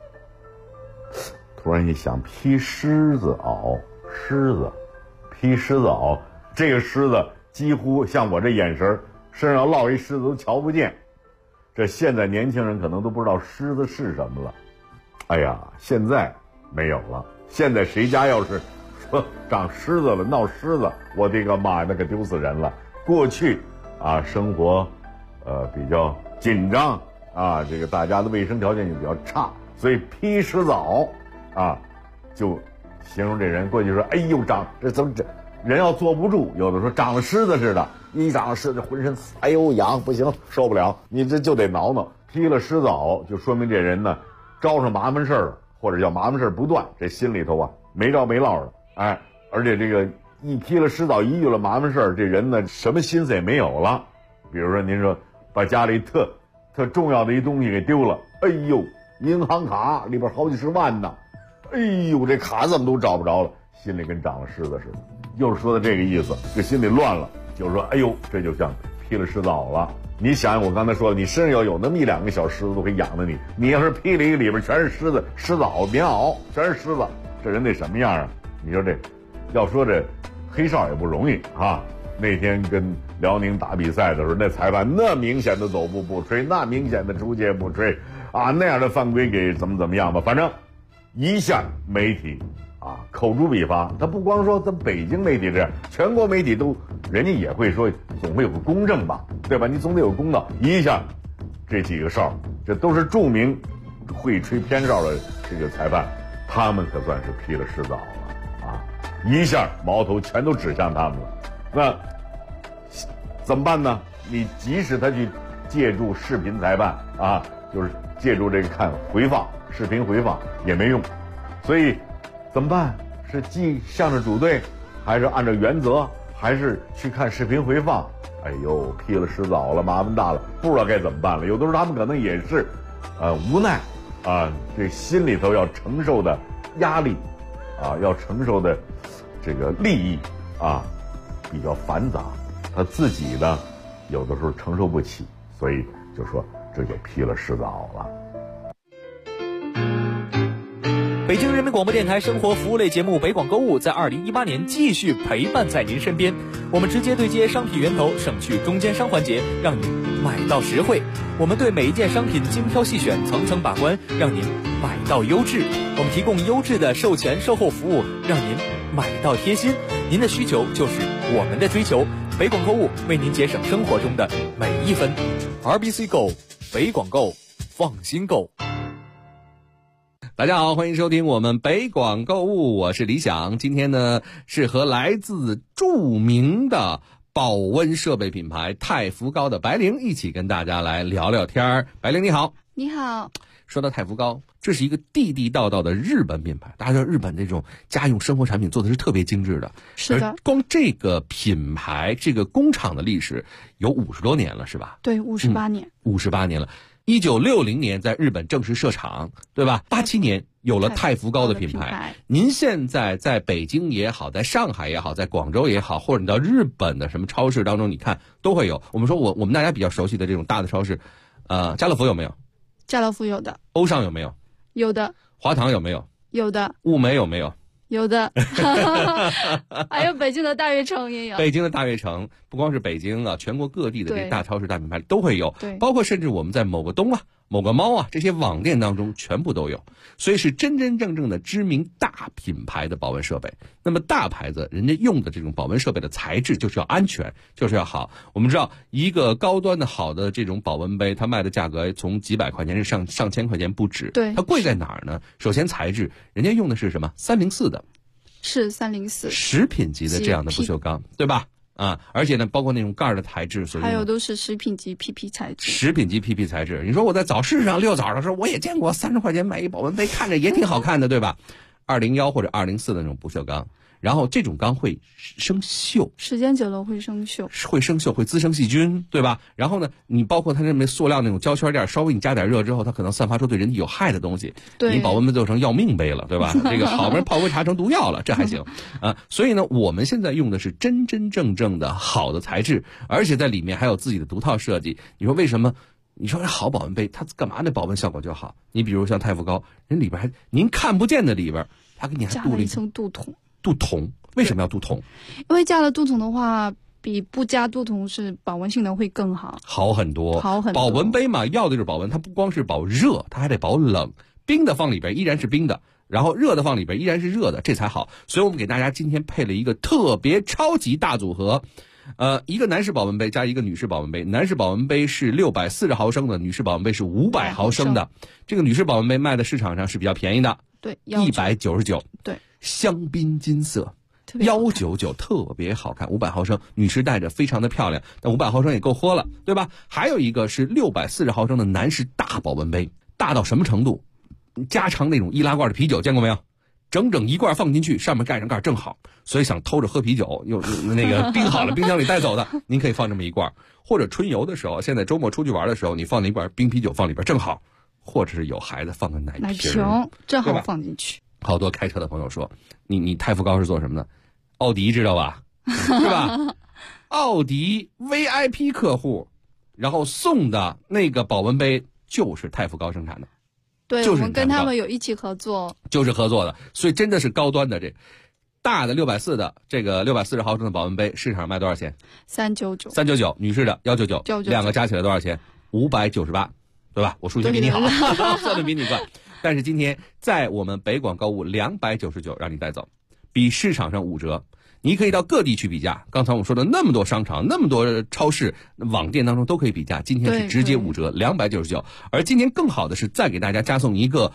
突然一想，披狮子袄，披狮子袄，这个狮子几乎像我这眼神，身上落一狮子都瞧不见。这现在年轻人可能都不知道狮子是什么了。哎呀，现在没有了。现在谁家要是说长狮子了，闹狮子，我的个妈呀，那可丢死人了。过去啊，生活比较紧张啊，这个大家的卫生条件就比较差，所以披狮子袄啊，就形容这人。过去说，哎呦，这怎么这人要坐不住，有的说长了狮子似的，一长了狮子浑身哎呦痒，不行，受不了，你这就得挠挠。披了狮子袄，就说明这人呢招上麻烦事了，或者叫麻烦事不断，这心里头啊没着没落的。哎，而且这个一披了狮子袄，一遇了麻烦事，这人呢什么心思也没有了。比如说您说把家里特重要的一东西给丢了，哎呦，银行卡里边好几十万呢，哎呦，这卡怎么都找不着了，心里跟长了狮子似的。又是说的这个意思，这心里乱了，就是说，哎呦，这就像披了狮子袄了。你想想我刚才说的，你身上要有那么1-2个小狮子都可以养着你，你要是披了一个里边全是狮子袄、棉袄，全是狮子，这人得什么样啊？你说这，要说这黑哨也不容易啊。那天跟辽宁打比赛的时候，那裁判那明显的走步不吹，那明显的出界不吹啊，那样的犯规给怎么样吧，反正一下媒体啊口诛笔伐。他不光说咱北京媒体这样，全国媒体都人家也会说，总会有个公正吧，对吧？你总得有公道。一下这几个哨，这都是著名会吹偏哨的这个裁判，他们可算是披了狮子袄了啊！一下矛头全都指向他们了。那怎么办呢？你即使他去借助视频裁判啊，就是借助这个看回放视频回放也没用，所以怎么办？是既向着主队，还是按照原则，还是去看视频回放？哎呦，披了狮子袄了，麻烦大了，不知道该怎么办了。有的时候他们可能也是无奈啊，这心里头要承受的压力啊，要承受的这个利益啊比较繁杂，他自己呢有的时候承受不起，所以就说这就披了狮子袄了。 北京人民广播电台生活服务类节目《北广购物》在2018年继续陪伴在您身边。我们直接对接商品源头，省去中间商环节，让您买到实惠。我们对每一件商品精挑细选，层层把关，让您买到优质。我们提供优质的售前售后服务，让您买到贴心。您的需求就是我们的追求。北广购物为您节省生活中的每一分。RBC Go， 北广购，放心购。 大家好，欢迎收听我们北广购物，我是李想。今天呢是和来自著名的保温设备品牌太福高的白灵一起跟大家来聊聊天儿。白灵你好。 你好。 说到太福高，这是一个地地道道的日本品牌，大家知道日本这种家用生活产品做的是特别精致的。 是的。 光这个品牌这个工厂的历史有50多年了是吧？ 对，58年。 58年了。1960年在日本正式设厂，对吧？87年有了太福高的品牌。您现在在北京也好，在上海也好，在广州也好，或者你到日本的什么超市当中，你看都会有。我们说我们大家比较熟悉的这种大的超市，家乐福有没有？ 家乐福有的。 欧尚有没有？ 有的。 华堂有没有？ 有的。 物美有没有？ 有的。还有北京的大悦城也有。 北京的大悦城不光是北京啊，全国各地的这大超市大品牌都会有。 对。 包括甚至我们在某个东某个猫啊，这些网店当中全部都有，所以是真真正正的知名大品牌的保温设备。那么大牌子人家用的这种保温设备的材质就是要安全，就是要好。我们知道一个高端的好的这种保温杯，它卖的价格从几百块钱是上千块钱不止。 对， 它贵在哪儿呢？首先材质，人家用的是什么304的， 是304 食品级的这样的不锈钢，对吧？啊，而且呢，包括那种盖的材质， 还有都是食品级 PP 材质。 食品级 PP 材质，你说我在早市上遛早的时候，我也见过30块钱买一保温杯，看着也挺好看的，对吧？201或者204的那种不锈钢，然后这种钢会生锈， 时间久了会生锈， 会滋生细菌，对吧？然后呢，你包括它那塑料那种胶圈垫，稍微你加点热之后，它可能散发出对人体有害的东西， 对， 你保温杯做成要命杯了，对吧？这个好不容易泡杯茶成毒药了，这还行啊。所以呢，我们现在用的是真真正正的好的材质，而且在里面还有自己的独套设计。你说为什么？你说好保温杯，它干嘛那保温效果就好？你比如像太福高，人里边还您看不见的里边，它给你还加了一层镀铜。 镀铜为什么要镀铜？ 因为加了镀铜的话，比不加镀铜是保温性能会更好， 好很多。保温杯嘛，要的就是保温，它不光是保热，它还得保冷。冰的放里边依然是冰的，然后热的放里边依然是热的，这才好。所以我们给大家今天配了一个特别超级大组合。一个男士保温杯加一个女士保温杯，男士保温杯是640毫升的，女士保温杯是500毫升的。这个女士保温杯卖的市场上是比较便宜的， 对 ，199， 对， 香槟金色，199特别好看，500毫升，女士戴着非常的漂亮，但500毫升也够喝了，对吧？还有一个是640毫升的男士大保温杯，大到什么程度？加长那种易拉罐的啤酒见过没有？整整一罐放进去，上面盖上盖正好，所以想偷着喝啤酒又那个冰好了冰箱里带走的，您可以放这么一罐，或者春游的时候，现在周末出去玩的时候，你放那一罐冰啤酒放里边正好，或者是有孩子放个奶瓶正好放进去。 好多开车的朋友说，你太福高是做什么的？奥迪知道吧？是吧？奥迪 VIP 客户，然后送的那个保温杯就是太福高生产的。 对，我们跟他们有一起合作， 就是合作的，所以真的是高端的。这大的640的这个640毫升的保温杯，市场上卖多少钱？399，女士的199，两个加起来多少钱？598，对吧？我数学比你好，算的比你快。但是今天在我们北广购物299让你带走，比市场上5折。你可以到各地去比价，刚才我们说的那么多商场、那么多超市、网店当中都可以比价，今天是直接5折，299。而今天更好的是再给大家加送一个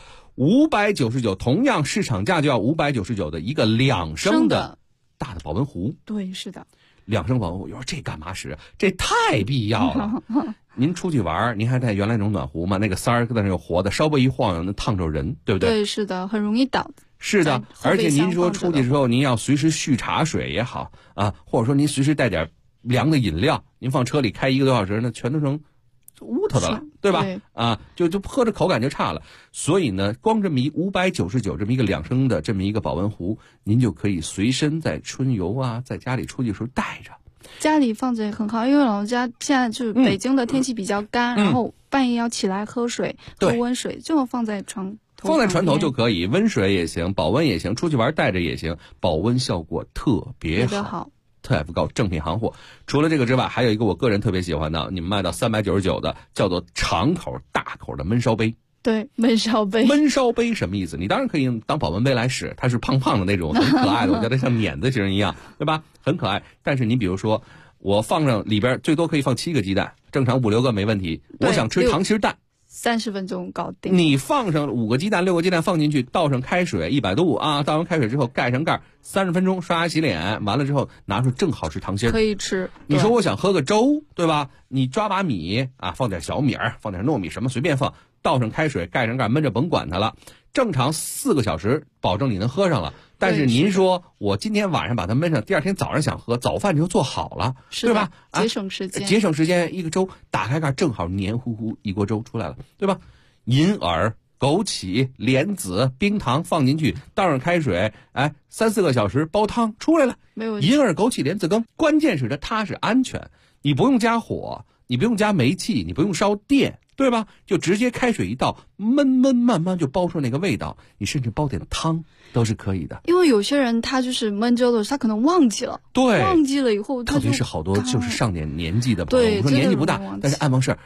599，同样市场价就要599的一个2升的大的保温壶。 对，是的 ，2升保温壶，有时候这干嘛使？这太必要了。您出去玩，您还带原来那种暖壶吗？那个塞儿在那有活的，稍微一晃悠能烫着人，对不对？ 对，是的，很容易倒。 是的，而且您说出去之后，您要随时续茶水也好啊，或者说您随时带点凉的饮料，您放车里开1个多小时，那全都成乌头的了，对吧？ 对啊，就喝着口感就差了。所以呢，光这么一599这么一个2升的这么一个保温壶，您就可以随身在春游啊，在家里出去的时候带着。 家里放着也很好，因为老家现在就是北京的天气比较干，然后半夜要起来喝水，喝温水，最好放在床头就可以，温水也行，保温也行，出去玩带着也行，保温效果特别好。太福高正品行货。除了这个之外，还有一个我个人特别喜欢的，你们卖到399的，叫做长口大口的焖烧杯。 对，焖烧杯。 焖烧杯什么意思？你当然可以当保温杯来使，它是胖胖的那种，很可爱的，我觉得像碾子型一样，对吧？很可爱。但是你比如说，我放上里边最多可以放7个鸡蛋，正常5、6个没问题。我想吃溏心蛋 ，30分钟搞定。 你放上5个鸡蛋、6个鸡蛋放进去，倒上开水100度啊，倒完开水之后盖上盖，30分钟刷牙洗脸，完了之后拿出正好吃溏心， 可以吃。 你说我想喝个粥，对吧？你抓把米啊，放点小米儿，放点糯米什么随便放，倒上开水盖上盖，焖着甭管它了。正常4个小时，保证你能喝上了。但是您说我今天晚上把它焖上，第二天早上想喝，早饭就做好了，对吧？ 节省时间， 节省时间。一个粥打开盖，正好黏糊糊一锅粥出来了，对吧？银耳、枸杞、莲子、冰糖放进去，倒上开水，3、4个小时煲汤出来了。 没有银耳、枸杞、莲子羹，关键是它是安全，你不用加火，你不用加煤气，你不用烧电，对吧？就直接开水一倒，焖慢慢就煲出那个味道。你甚至煲点汤都是可以的。 因为有些人他就是焖粥的时候，他可能忘记了， 对， 忘记了以后， 特别是好多就是上点年纪的朋友，我说年纪不大，但是爱忘事儿。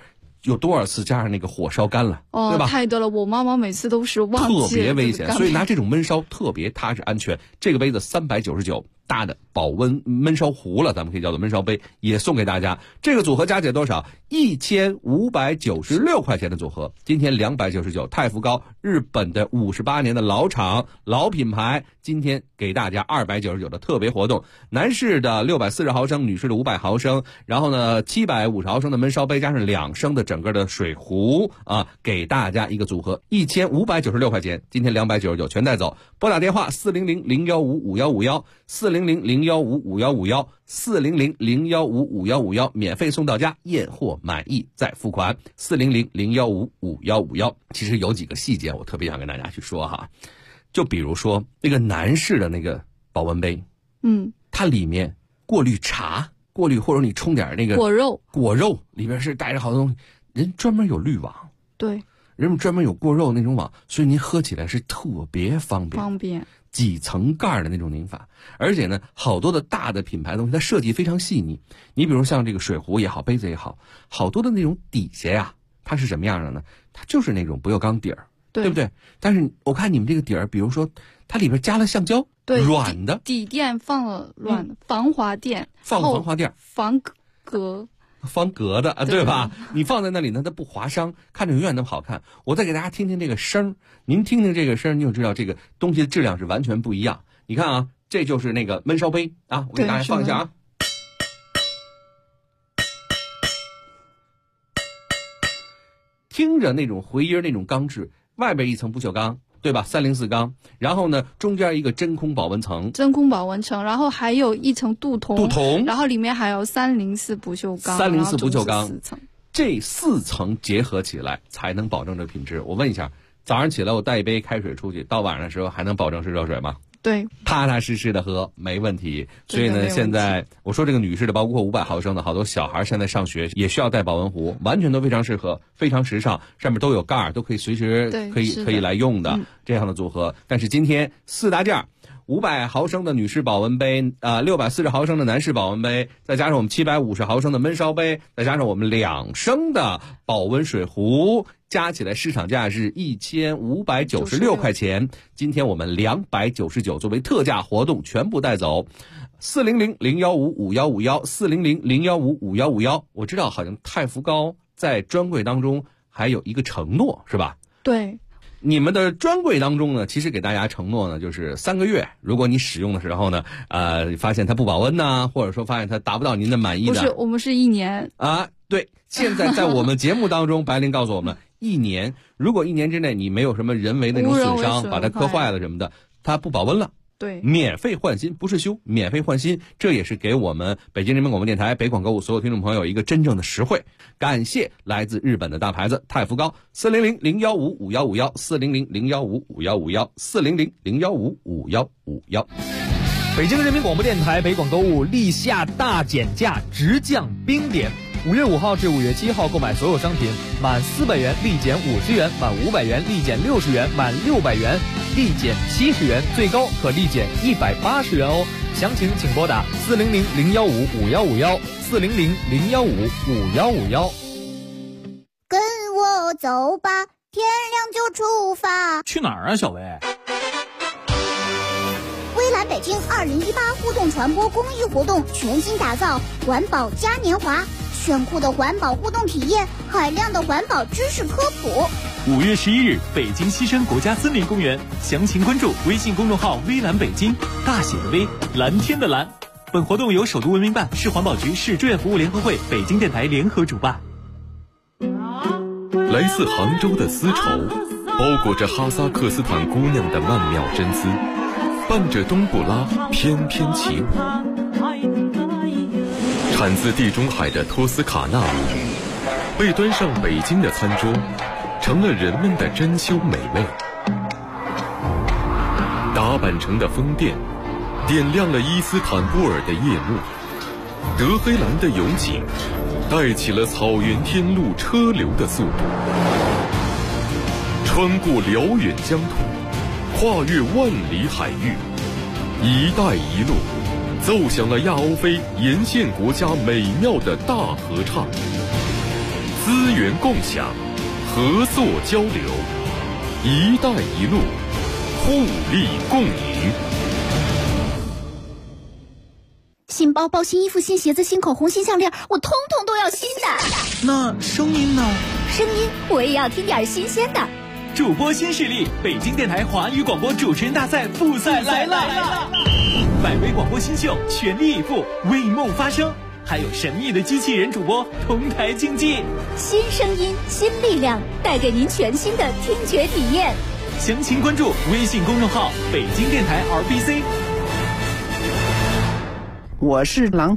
有多少次加上那个火烧干了，对吧？ 太多了，我妈妈每次都是忘记了， 特别危险，所以拿这种焖烧特别踏实安全。这个杯子399。大的保温焖烧壶了，咱们可以叫做焖烧杯，也送给大家。这个组合加起来多少？1596块钱的组合，今天299。太福膏，日本的58年的老厂老品牌，今天给大家299的特别活动。男士的640毫升，女士的500毫升，然后呢750毫升的焖烧杯加上2升的整个的水壶啊，给大家一个组合，1596块钱，今天299全带走。拨打电话400-015-5151，400-015-5151，400-015-5151，免费送到家，验货满意再付款。400-015-5151。其实有几个细节我特别想跟大家去说哈，就比如说那个男士的那个保温杯，它里面过滤茶，过滤或者你冲点那个果肉里边是带着好多东西，人专门有滤网， 对， 人们专门有过肉那种网，所以您喝起来是特别方便。几层盖的那种拧法，而且呢，好多的大的品牌的东西，它设计非常细腻。你比如像这个水壶也好，杯子也好，好多的那种底下呀，它是什么样的呢？它就是那种不锈钢底儿，对不对？但是我看你们这个底儿，比如说它里边加了橡胶， 对， 软的底垫放了软的防滑垫， 放防滑垫， 方格的，对吧？你放在那里呢，它不划伤，看着永远那么好看。我再给大家听听这个声，您听听这个声，你就知道这个东西的质量是完全不一样。你看啊，这就是那个焖烧杯啊，我给大家放一下啊，听着那种回音，那种钢质，外边一层不锈钢，对吧？304钢，然后呢，中间一个真空保温层， 然后还有一层镀铜，然后里面还有304不锈钢，304 不锈钢，这4层结合起来才能保证这品质。我问一下，早上起来我带一杯开水出去，到晚上的时候还能保证是热水吗？ 对， 踏踏实实的喝没问题。所以呢，现在我说这个女士的，包括500毫升的，好多小孩现在上学也需要带保温壶，完全都非常适合，非常时尚，上面都有盖儿，都可以随时可以来用的这样的组合。但是今天4大件，500毫升的女士保温杯，640毫升的男士保温杯，再加上我们750毫升的焖烧杯，再加上我们2升的保温水壶，加起来市场价是1596块钱。今天我们299作为特价活动全部带走。400-015-5151，400-015-5151。我知道好像太福膏在专柜当中还有一个承诺，是吧？ 对。 你们的专柜当中呢，其实给大家承诺呢，就是3个月，如果你使用的时候呢，发现它不保温呐，或者说发现它达不到您的满意的， 不是，我们是1年啊。对，现在在我们节目当中，白灵告诉我们，1年，如果1年之内你没有什么人为那种损伤，把它磕坏了什么的，它不保温了。 对， 免费换新，不是修，免费换新，这也是给我们北京人民广播电台北广购物所有听众朋友一个真正的实惠。感谢来自日本的大牌子太福膏，400-015-5151，400-015-5151，400-015-5151。 北京人民广播电台北广购物立夏大减价，直降冰点。5月5号至5月7号购买所有商品，满400元立减50元，满500元立减60元，满600元立减70元，最高可立减180元哦。详情请拨打400-015-5151，400-015-5151。 跟我走吧，天亮就出发。 去哪儿啊，小薇？ 微蓝北京2018互动传播公益活动全新打造环保嘉年华，炫酷的环保互动体验，海量的环保知识科普。 5月11日，北京西山国家森林公园，详情关注微信公众号微蓝北京，大写的微，蓝天的蓝。本活动由首都文明办、市环保局、市志愿服务联合会、北京电台联合主办。 来自杭州的丝绸，包裹着哈萨克斯坦姑娘的曼妙真姿，伴着冬不拉翩翩起舞。产自地中海的托斯卡纳米，被端上北京的餐桌，成了人们的珍馐美味。打扮成的风电，点亮了伊斯坦布尔的夜幕。德黑兰的油井，带起了草原天路车流的速度。穿过辽远疆土，跨越万里海域，一带一路奏响了亚欧非沿线国家美妙的大合唱。 资源共享，合作交流，一带一路，互利共赢。 新包包、新衣服、新鞋子、新口红、新项链，我通通都要新的。 那声音呢？ 声音我也要听点新鲜的。 主播新势力，北京电台华语广播主持人大赛复赛来了！百位广播新秀全力以赴，为梦发声，还有神秘的机器人主播同台竞技。 新声音，新力量，带给您全新的听觉体验。 详情关注微信公众号北京电台 RBC。 我是狼